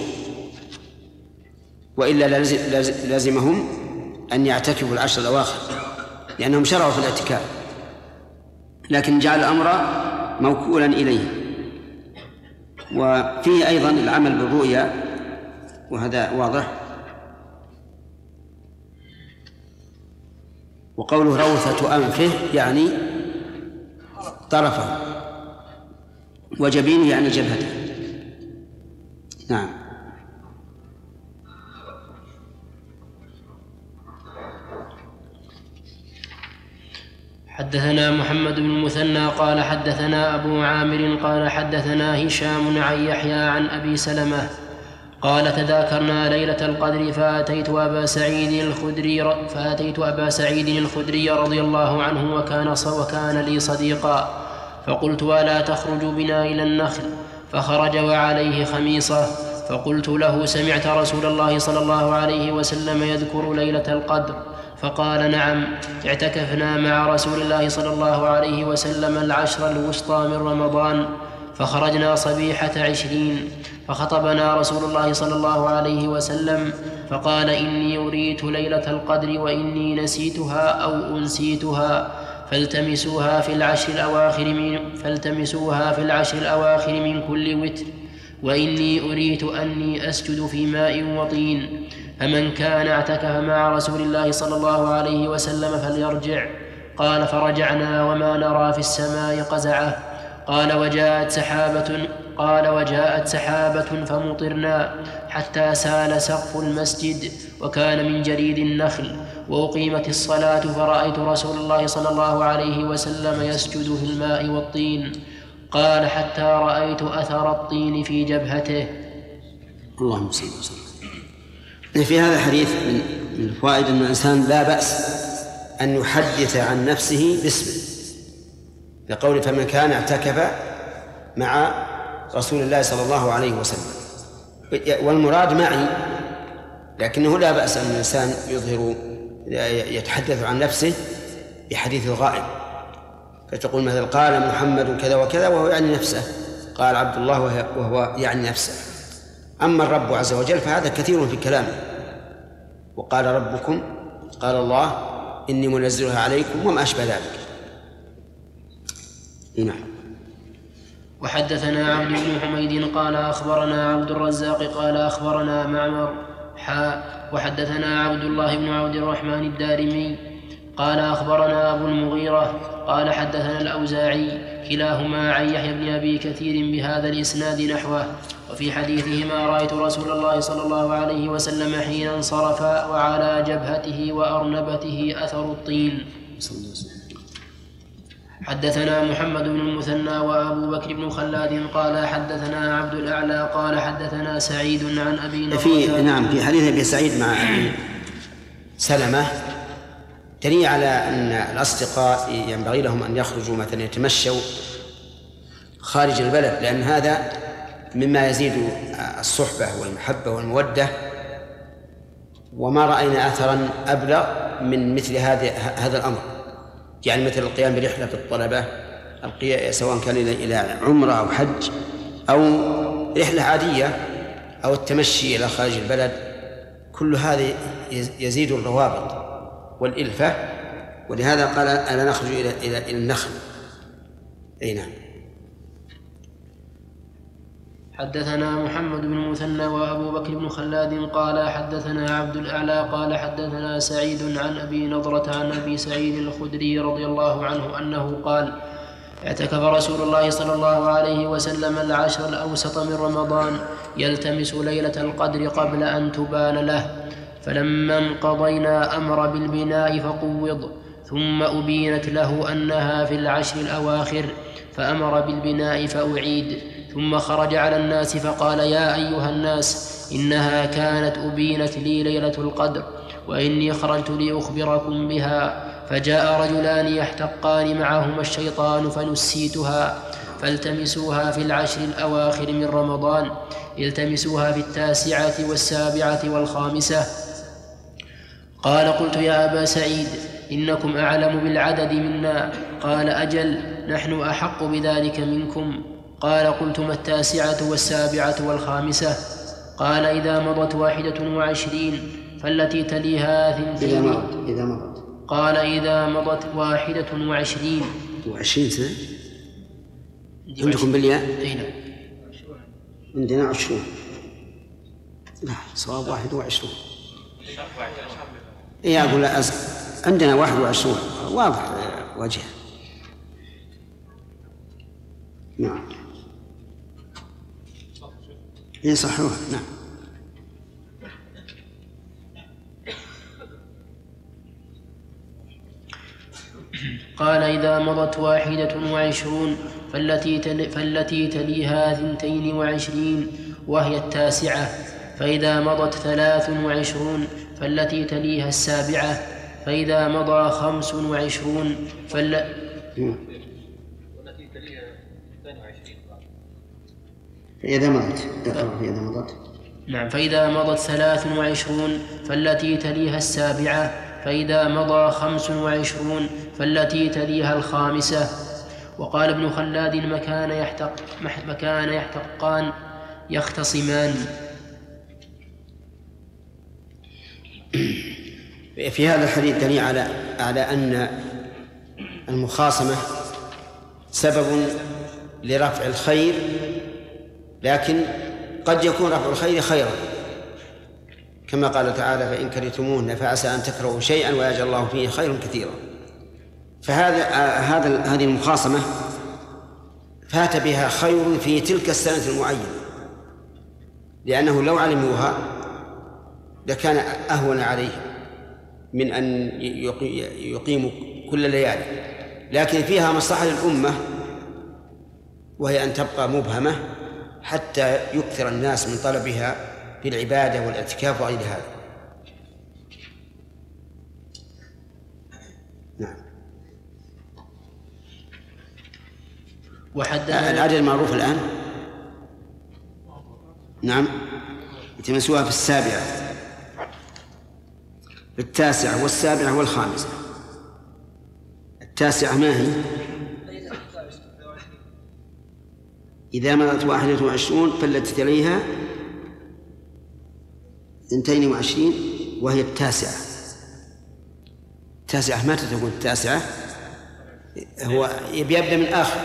وإلا لازمهم أن يعتكفوا العشر الأواخر لأنهم شرعوا في الاعتكاف، لكن جعل الأمر موكولا إليه. وفيه أيضا العمل بالرؤيا، وهذا واضح. وقوله روثة أنفه يعني طرفه، وجبينه يعني جبهته. نعم. حدثنا محمد بن المثنى قال حدثنا أبو عامر قال حدثنا هشام عن يحيى عن أبي سلمة قال تذاكرنا ليلة القدر فأتيت أبا سعيد الخدري فأتيت أبا سعيد الخدري رضي الله عنه وكان وكان لي صديقا، فقلت ألا تخرج بنا إلى النخل؟ فخرج وعليه خميصة، فقلت له سمعت رسول الله صلى الله عليه وسلم يذكر ليلة القدر؟ فقال نعم، اعتكفنا مع رسول الله صلى الله عليه وسلم العشر الوسطى من رمضان، فخرجنا صبيحة عشرين، فخطبنا رسول الله صلى الله عليه وسلم فقال إني أريت ليلة القدر وإني نسيتها أو أنسيتها فالتمسوها في العشر الأواخر من فالتمسوها في العشر الأواخر من كل وتر، وإني أريت أني أسجد في ماء وطين، فمن كان اعتكف مع رسول الله صلى الله عليه وسلم فليرجع. قال فرجعنا وما نرى في السماء قزعة. قال وجاءت سحابة قال وجاءت سحابة فمطرنا حتى سال سقف المسجد وكان من جريد النخل، وأقيمت الصلاة فرأيت رسول الله صلى الله عليه وسلم يسجد في الماء والطين. قال حتى رأيت أثر الطين في جبهته. اللهم صل وسلم. في هذا الحديث من الفوائد أن الإنسان لا بأس أن يحدث عن نفسه باسمه، لقول فمن كان اعتكف مع رسول الله صلى الله عليه وسلم، والمراد معي، لكنه لا بأس أن الإنسان يظهر يتحدث عن نفسه بحديث الغائب، فتقول مثلا قال محمد كذا وكذا وهو يعني نفسه، قال عبد الله وهو يعني نفسه. أما الرب عز وجل فهذا كثير في كلامه، وقال ربكم قال الله إني منزلها عليكم وما أشبه ذلك. نعم. وحدثنا عبد بن حميد قال أخبرنا عبد الرزاق قال أخبرنا معمر حاء وحدثنا عبد الله بن عبد الرحمن الدارمي قال أخبرنا أبو المغيرة قال حدثنا الأوزاعي كلاهما عن يحيى بن أبي كثير بهذا الإسناد نحوه. وفي حديثهما رأيت رسول الله صلى الله عليه وسلم حين انصرف وعلى جبهته وأرنبته أثر الطين. حدثنا محمد بن المثنى وأبو بكر بن خلاد قال حدثنا عبد الأعلى قال حدثنا سعيد عن أبي نضرة. في نعم في حديث أبي سعيد مع أبي سلمة دليل على أن الأصدقاء ينبغي لهم أن يخرجوا مثلا يتمشوا خارج البلد، لأن هذا مما يزيد الصحبة والمحبة والمودة، وما رأينا أثرا أبلغ من مثل هذا هذا الأمر، يعني مثل القيام برحلة الطلبة سواء كان إلى عمرة أو حج أو رحلة عادية أو التمشي إلى خارج البلد، كل هذا يزيد الروابط والإلفة، ولهذا قال ألا نخرج إلى إلى إلى النخل. أي نعم. حدثنا محمد بن المثنى وأبو بكر بن خلاد قال حدثنا عبد الأعلى قال حدثنا سعيد عن أبي نضرة عن أبي سعيد الخدري رضي الله عنه أنه قال اعتكف رسول الله صلى الله عليه وسلم العشر الأوسط من رمضان يلتمس ليلة القدر قبل أن تبان له، فلما انقضينا أمر بالبناء فقوض، ثم أبينت له أنها في العشر الأواخر فأمر بالبناء فأعيد، ثم خرج على الناس فقال يا أيها الناس إنها كانت أبينت لي ليلة القدر وإني خرجت لأخبركم بها، فجاء رجلان يحتقان معهما الشيطان فنسيتها فالتمسوها في العشر الأواخر من رمضان، التمسوها في التاسعة والسابعة والخامسة. قال: قلت يا أبا سعيد إنكم أعلم بالعدد منا. قال: أجل، نحن أحق بذلك منكم. قال: قلت: ما التاسعة والسابعة والخامسة؟ قال: إذا مضت واحدة وعشرين فالتي تليها ثنتين. إذا مضت إذا مضت قال: إذا مضت واحدة وعشرين. وعشرين سنة عندكم بالياء؟ أي نعم. عندنا عشرون. لا، صواب واحد وعشرون. إيه أقول أز... عندنا واحد وعشرون واضح وجه. نعم. إيه صحوها. نعم. قال: إذا مضت واحدة وعشرون فالتي, تل... فالتي تليها ثنتين وعشرين وهي التاسعة، فإذا مضت ثلاث وعشرون فالتي تليها السابعة، فإذا مضى خمس وعشرون فال... والتي تليها اثنين وعشرين. فإذا مضت فإذا مضت نعم فإذا مضت ثلاث وعشرون فالتي تليها السابعة، فإذا مضى خمس وعشرون فالتي تليها الخامسة. وقال ابن خلاد: مكان يحتق مكان يحتقان يختصمان. في هذا الحديث دليل على على أن المخاصمة سبب لرفع الخير، لكن قد يكون رفع الخير خيرا، كما قال تعالى: فإن كرهتموهن فعسى أن تكرهوا شيئا ويجعل الله فيه خيرا كثيرا. فهذا هذا هذه المخاصمة فات بها خير في تلك السنة المعينة، لأنه لو علموها لكان أهون عليهم من أن يقيموا كل ليالي، لكن فيها مصلحة للأمة، وهي أن تبقى مبهمة حتى يكثر الناس من طلبها في العبادة والاعتكاف وغير هذا. نعم. وحدثنا العدد المعروف الآن. نعم. يتمسوها في السابعة، في التاسعة والسابعة والخامسة. التاسعة ما هي؟ إذا مضت واحدة وعشرون فالتي تليها اثنتين وعشرين وهي التاسعة. التاسعة متى تكون التاسعة؟ هو يبدأ من آخر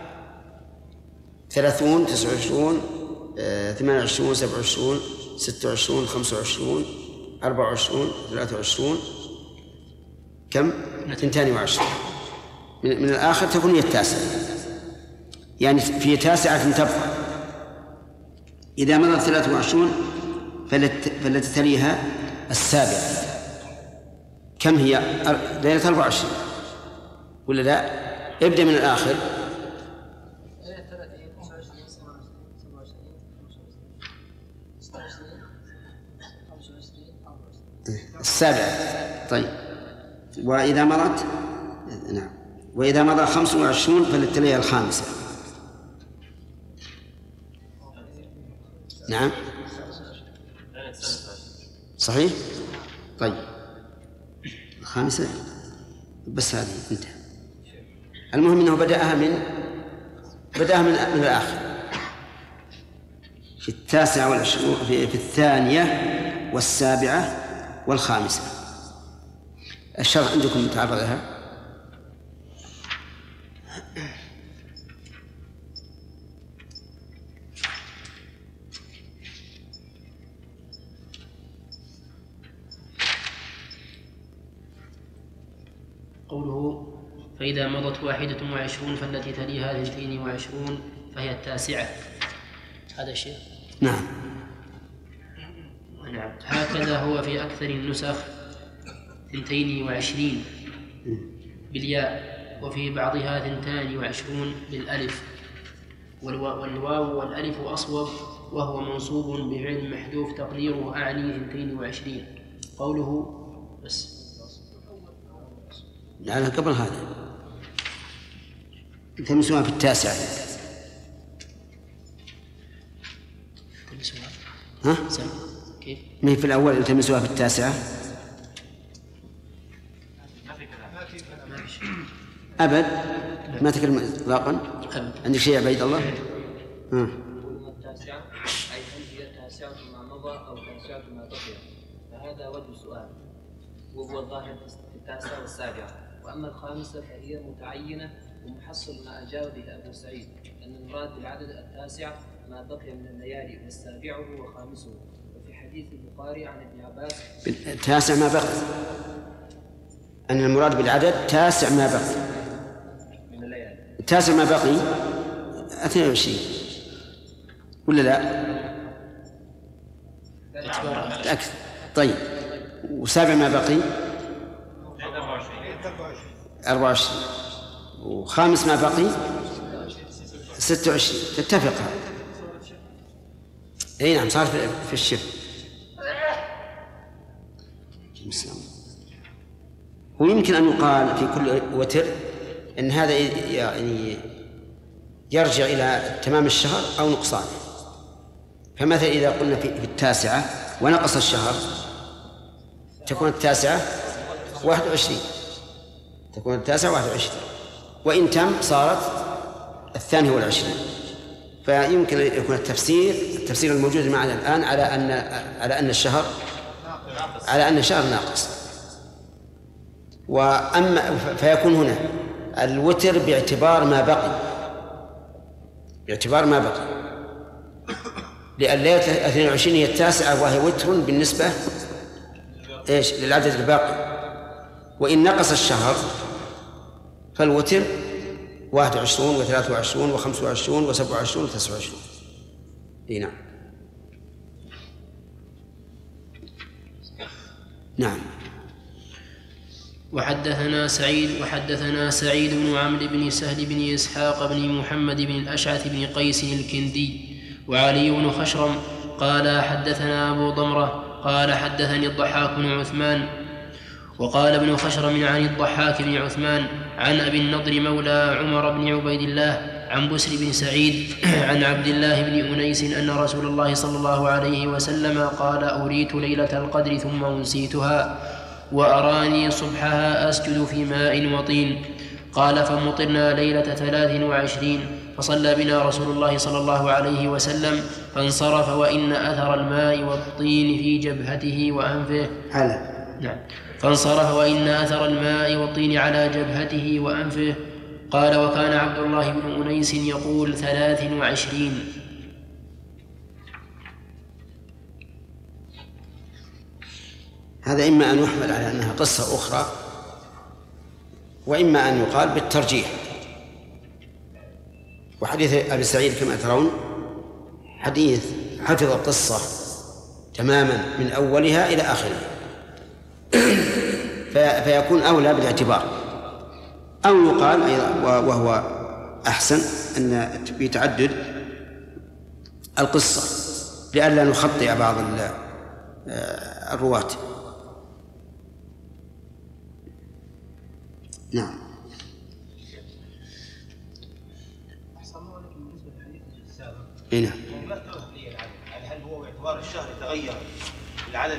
ثلاثون، تسعة وعشرون، ثمانية وعشرون، سبعة وعشرون، ستة وعشرون، خمسة وعشرون، أربعة وعشرون، ثلاثة وعشرون، كم؟ اثنتين وعشرين. من الآخر تكون هي التاسعة، يعني في تاسعة تبقى. إذا مضت ثلاثة وعشرون فالتي تليها السابعة. كم هي؟ ليلة أربعة وعشرين ولا لا؟ ابدأ من الآخر. السابعة. طيب، وإذا مضت نعم وإذا مضى خمس وعشرون فالتي تليها الخامسة. نعم صحيح. طيب الخامسة بس هذه انتهى. المهم أنه بدأها من بدأها من, من الآخر في التاسعة والعشرون، في, في الثانية والسابعة والخامسة. الشرح عندكم متعرض لها. قوله: فإذا مضت واحدة وعشرون فالتي تليها اثنتين وعشرون فهي التاسعة. هذا الشيء. نعم. نعم. هكذا هو في أكثر النسخ اثنتين وعشرين بالياء، وفي بعضها ثنتان وعشرون بالألف، والواو والألف أصوب، وهو منصوب بفعل محذوف تقديره أعني اثنتين وعشرين. قوله بس لا قبل هذا التمسوها في التاسعة. ها؟ كيف؟ ما هي في الأول التمسوها في التاسعة؟ أبد ما تكلم إطلاقا. عندك شيء يا عبيد الله؟ ها. التاسعة أي هل هي التاسعة ما مضى أو التاسعة ما بقي؟ فهذا وجه السؤال وهو الظاهر في التاسعة والسابعة. وأما الخامسة فهي متعينة ومحصل ما أجاب به أبو سعيد أن المراد بالعدد التاسع ما بقي من الليالي والسابعه وخامسه. وفي حديث البخاري عن ابن عباس التاسع ما بقي، أن المراد بالعدد تاسع ما بقي من الليالي. التاسع ما بقي اثنين وعشرين ولا لا؟ أكثر. طيب وسابع ما بقي أربعة وعشرين وخامس ما بقي ستة وعشرين. تتفق هذا؟ اي نعم صار في الشف. ويمكن أن يقال في كل وتر أن هذا يعني يرجع إلى تمام الشهر أو نقصانه. فمثلا إذا قلنا في التاسعة ونقص الشهر تكون التاسعة واحد وعشرين، تكون التاسعة واحد وعشرين، وإن تم صارت الثانية والعشرين. فيمكن أن يكون التفسير التفسير الموجود معنا الآن على أن على أن الشهر على أن الشهر ناقص. وأما فيكون هنا الوتر باعتبار ما بقي باعتبار ما بقي لأن ليلة اثنين وعشرين هي التاسعة وهي وتر بالنسبة إيش للعدد الباقي. وإن نقص الشهر فالوتر واحد وعشرون وثلاثة وعشرون وخمسة وعشرون وسبعة وعشرون وتسعة وعشرون. إيه نعم. نعم. وحدثنا سعيد وحدثنا سعيد بن عمرو بن سهل بن إسحاق بن محمد بن الأشعث بن قيس الكندي وعلي بن خشرم قال حدثنا أبو ضمرة قال حدثني الضحاك بن عثمان. وقال ابن خشرم عن الضحاك بن عثمان عن أبي النضر مولى عمر بن عبيد الله عن بسر بن سعيد عن عبد الله بن أنيس أن رسول الله صلى الله عليه وسلم قال أريت ليلة القدر ثم أنسيتها وأراني صبحها أسجد في ماء وطين. قال فمطرنا ليلة ثلاث وعشرين فصلى بنا رسول الله صلى الله عليه وسلم فانصرف وإن أثر الماء والطين في جبهته وأنفه. هلا. نعم. فانصرف وإن أثر الماء والطين على جبهته وأنفه. قال وكان عبد الله بن أنيس يقول ثلاث وعشرين. هذا إما أن يحمل على أنها قصة أخرى وإما أن يقال بالترجيح. وحديث أبي سعيد كما ترون حديث حفظ القصة تماما من أولها إلى آخرها فيكون أولى بالاعتبار. أو يقال وهو أحسن أن يتعدد القصة لئلا نخطئ بعض الرواة. نعم. إيه نعم. هل هو باعتبار الشهر يتغير العدد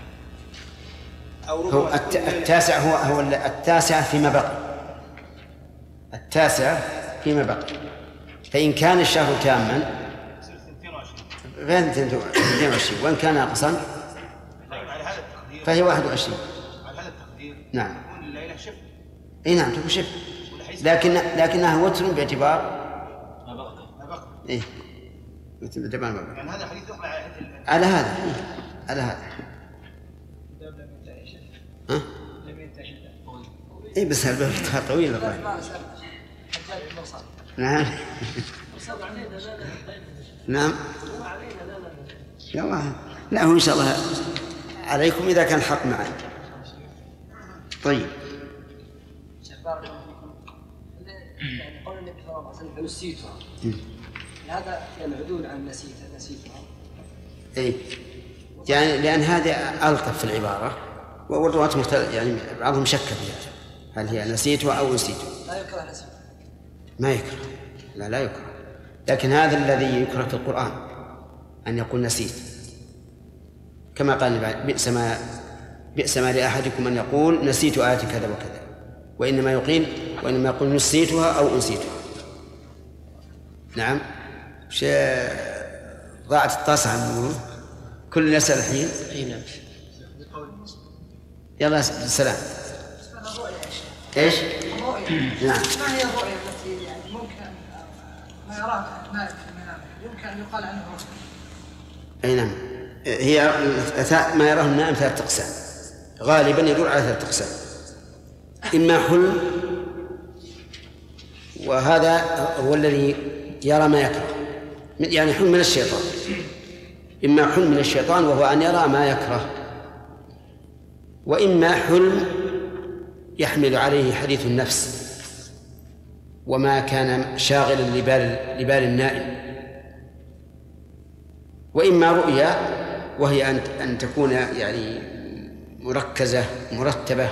أو هو التاسع هو هو التاسع فيما بقي التاسع فيما بقي فإن كان الشهر تاما فهي اثنين وعشرين وإن كان ناقصا فهي واحد وعشرين. على هذا التقدير نعم. تكون الليلة شبه. اي نعم تكون شبه لكن لكنها وتر باعتبار ما بقي ما بقي ايه باعتبار ما بقي. يعني هذا حديث يحمل على على هذا على هذا ها؟ اي بس الباب طويل والله. نعم نعم يلا لا هو إن شاء الله عليكم إذا كان حق معي. طيب قول النبي صلى الله عليه وسلم نسيتها هذا يعني عدول عن نسيت نسيتها. اي يعني لأن هذا ألطف في العبارة والرواة مختلف يعني بعضهم شك فيها هل هي نسيتها أو نسيتها؟ لا يكره نسيت. ما يكره، لا لا يكره، لكن هذا الذي يكره في القرآن أن يقول نسيت، كما قال بئس ما بئس ما لأحدكم أن يقول نسيت آية كذا وكذا، وإنما يقيل وإنما يقول نسيتها أو أنسيتها. نعم. ضاعت الطاسة منه، كل يسأل الحين. أي نعم. يلا سلام. ايش؟ الرؤيا. نعم. ما هي الرؤيا التي يعني ممكن ما يراها مالك في المنام يمكن أن يقال عنه رؤيا؟ أي نعم. هي ما يراه النائم ثلاثة أقسام، غالبا يدور على ثلاثة أقسام. إما حلم، وهذا هو الذي يرى ما يكره، يعني حلم من الشيطان. إما حلم من الشيطان وهو أن يرى ما يكره، وإما حلم يحمل عليه حديث النفس وما كان شاغلا لبال لبال النائم، وإما رؤيا وهي أن أن تكون يعني مركزة مرتبة،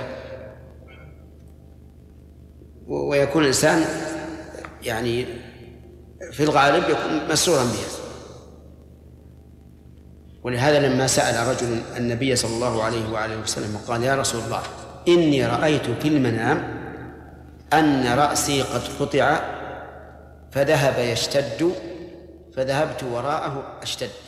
ويكون الإنسان يعني في الغالب يكون مسرورا بها. ولهذا لما سأل رجل النبي صلى الله عليه وآله وسلم وقال يا رسول الله إني رأيت في المنام أن رأسي قد قطع فذهب يشتد فذهبت وراءه أشتد،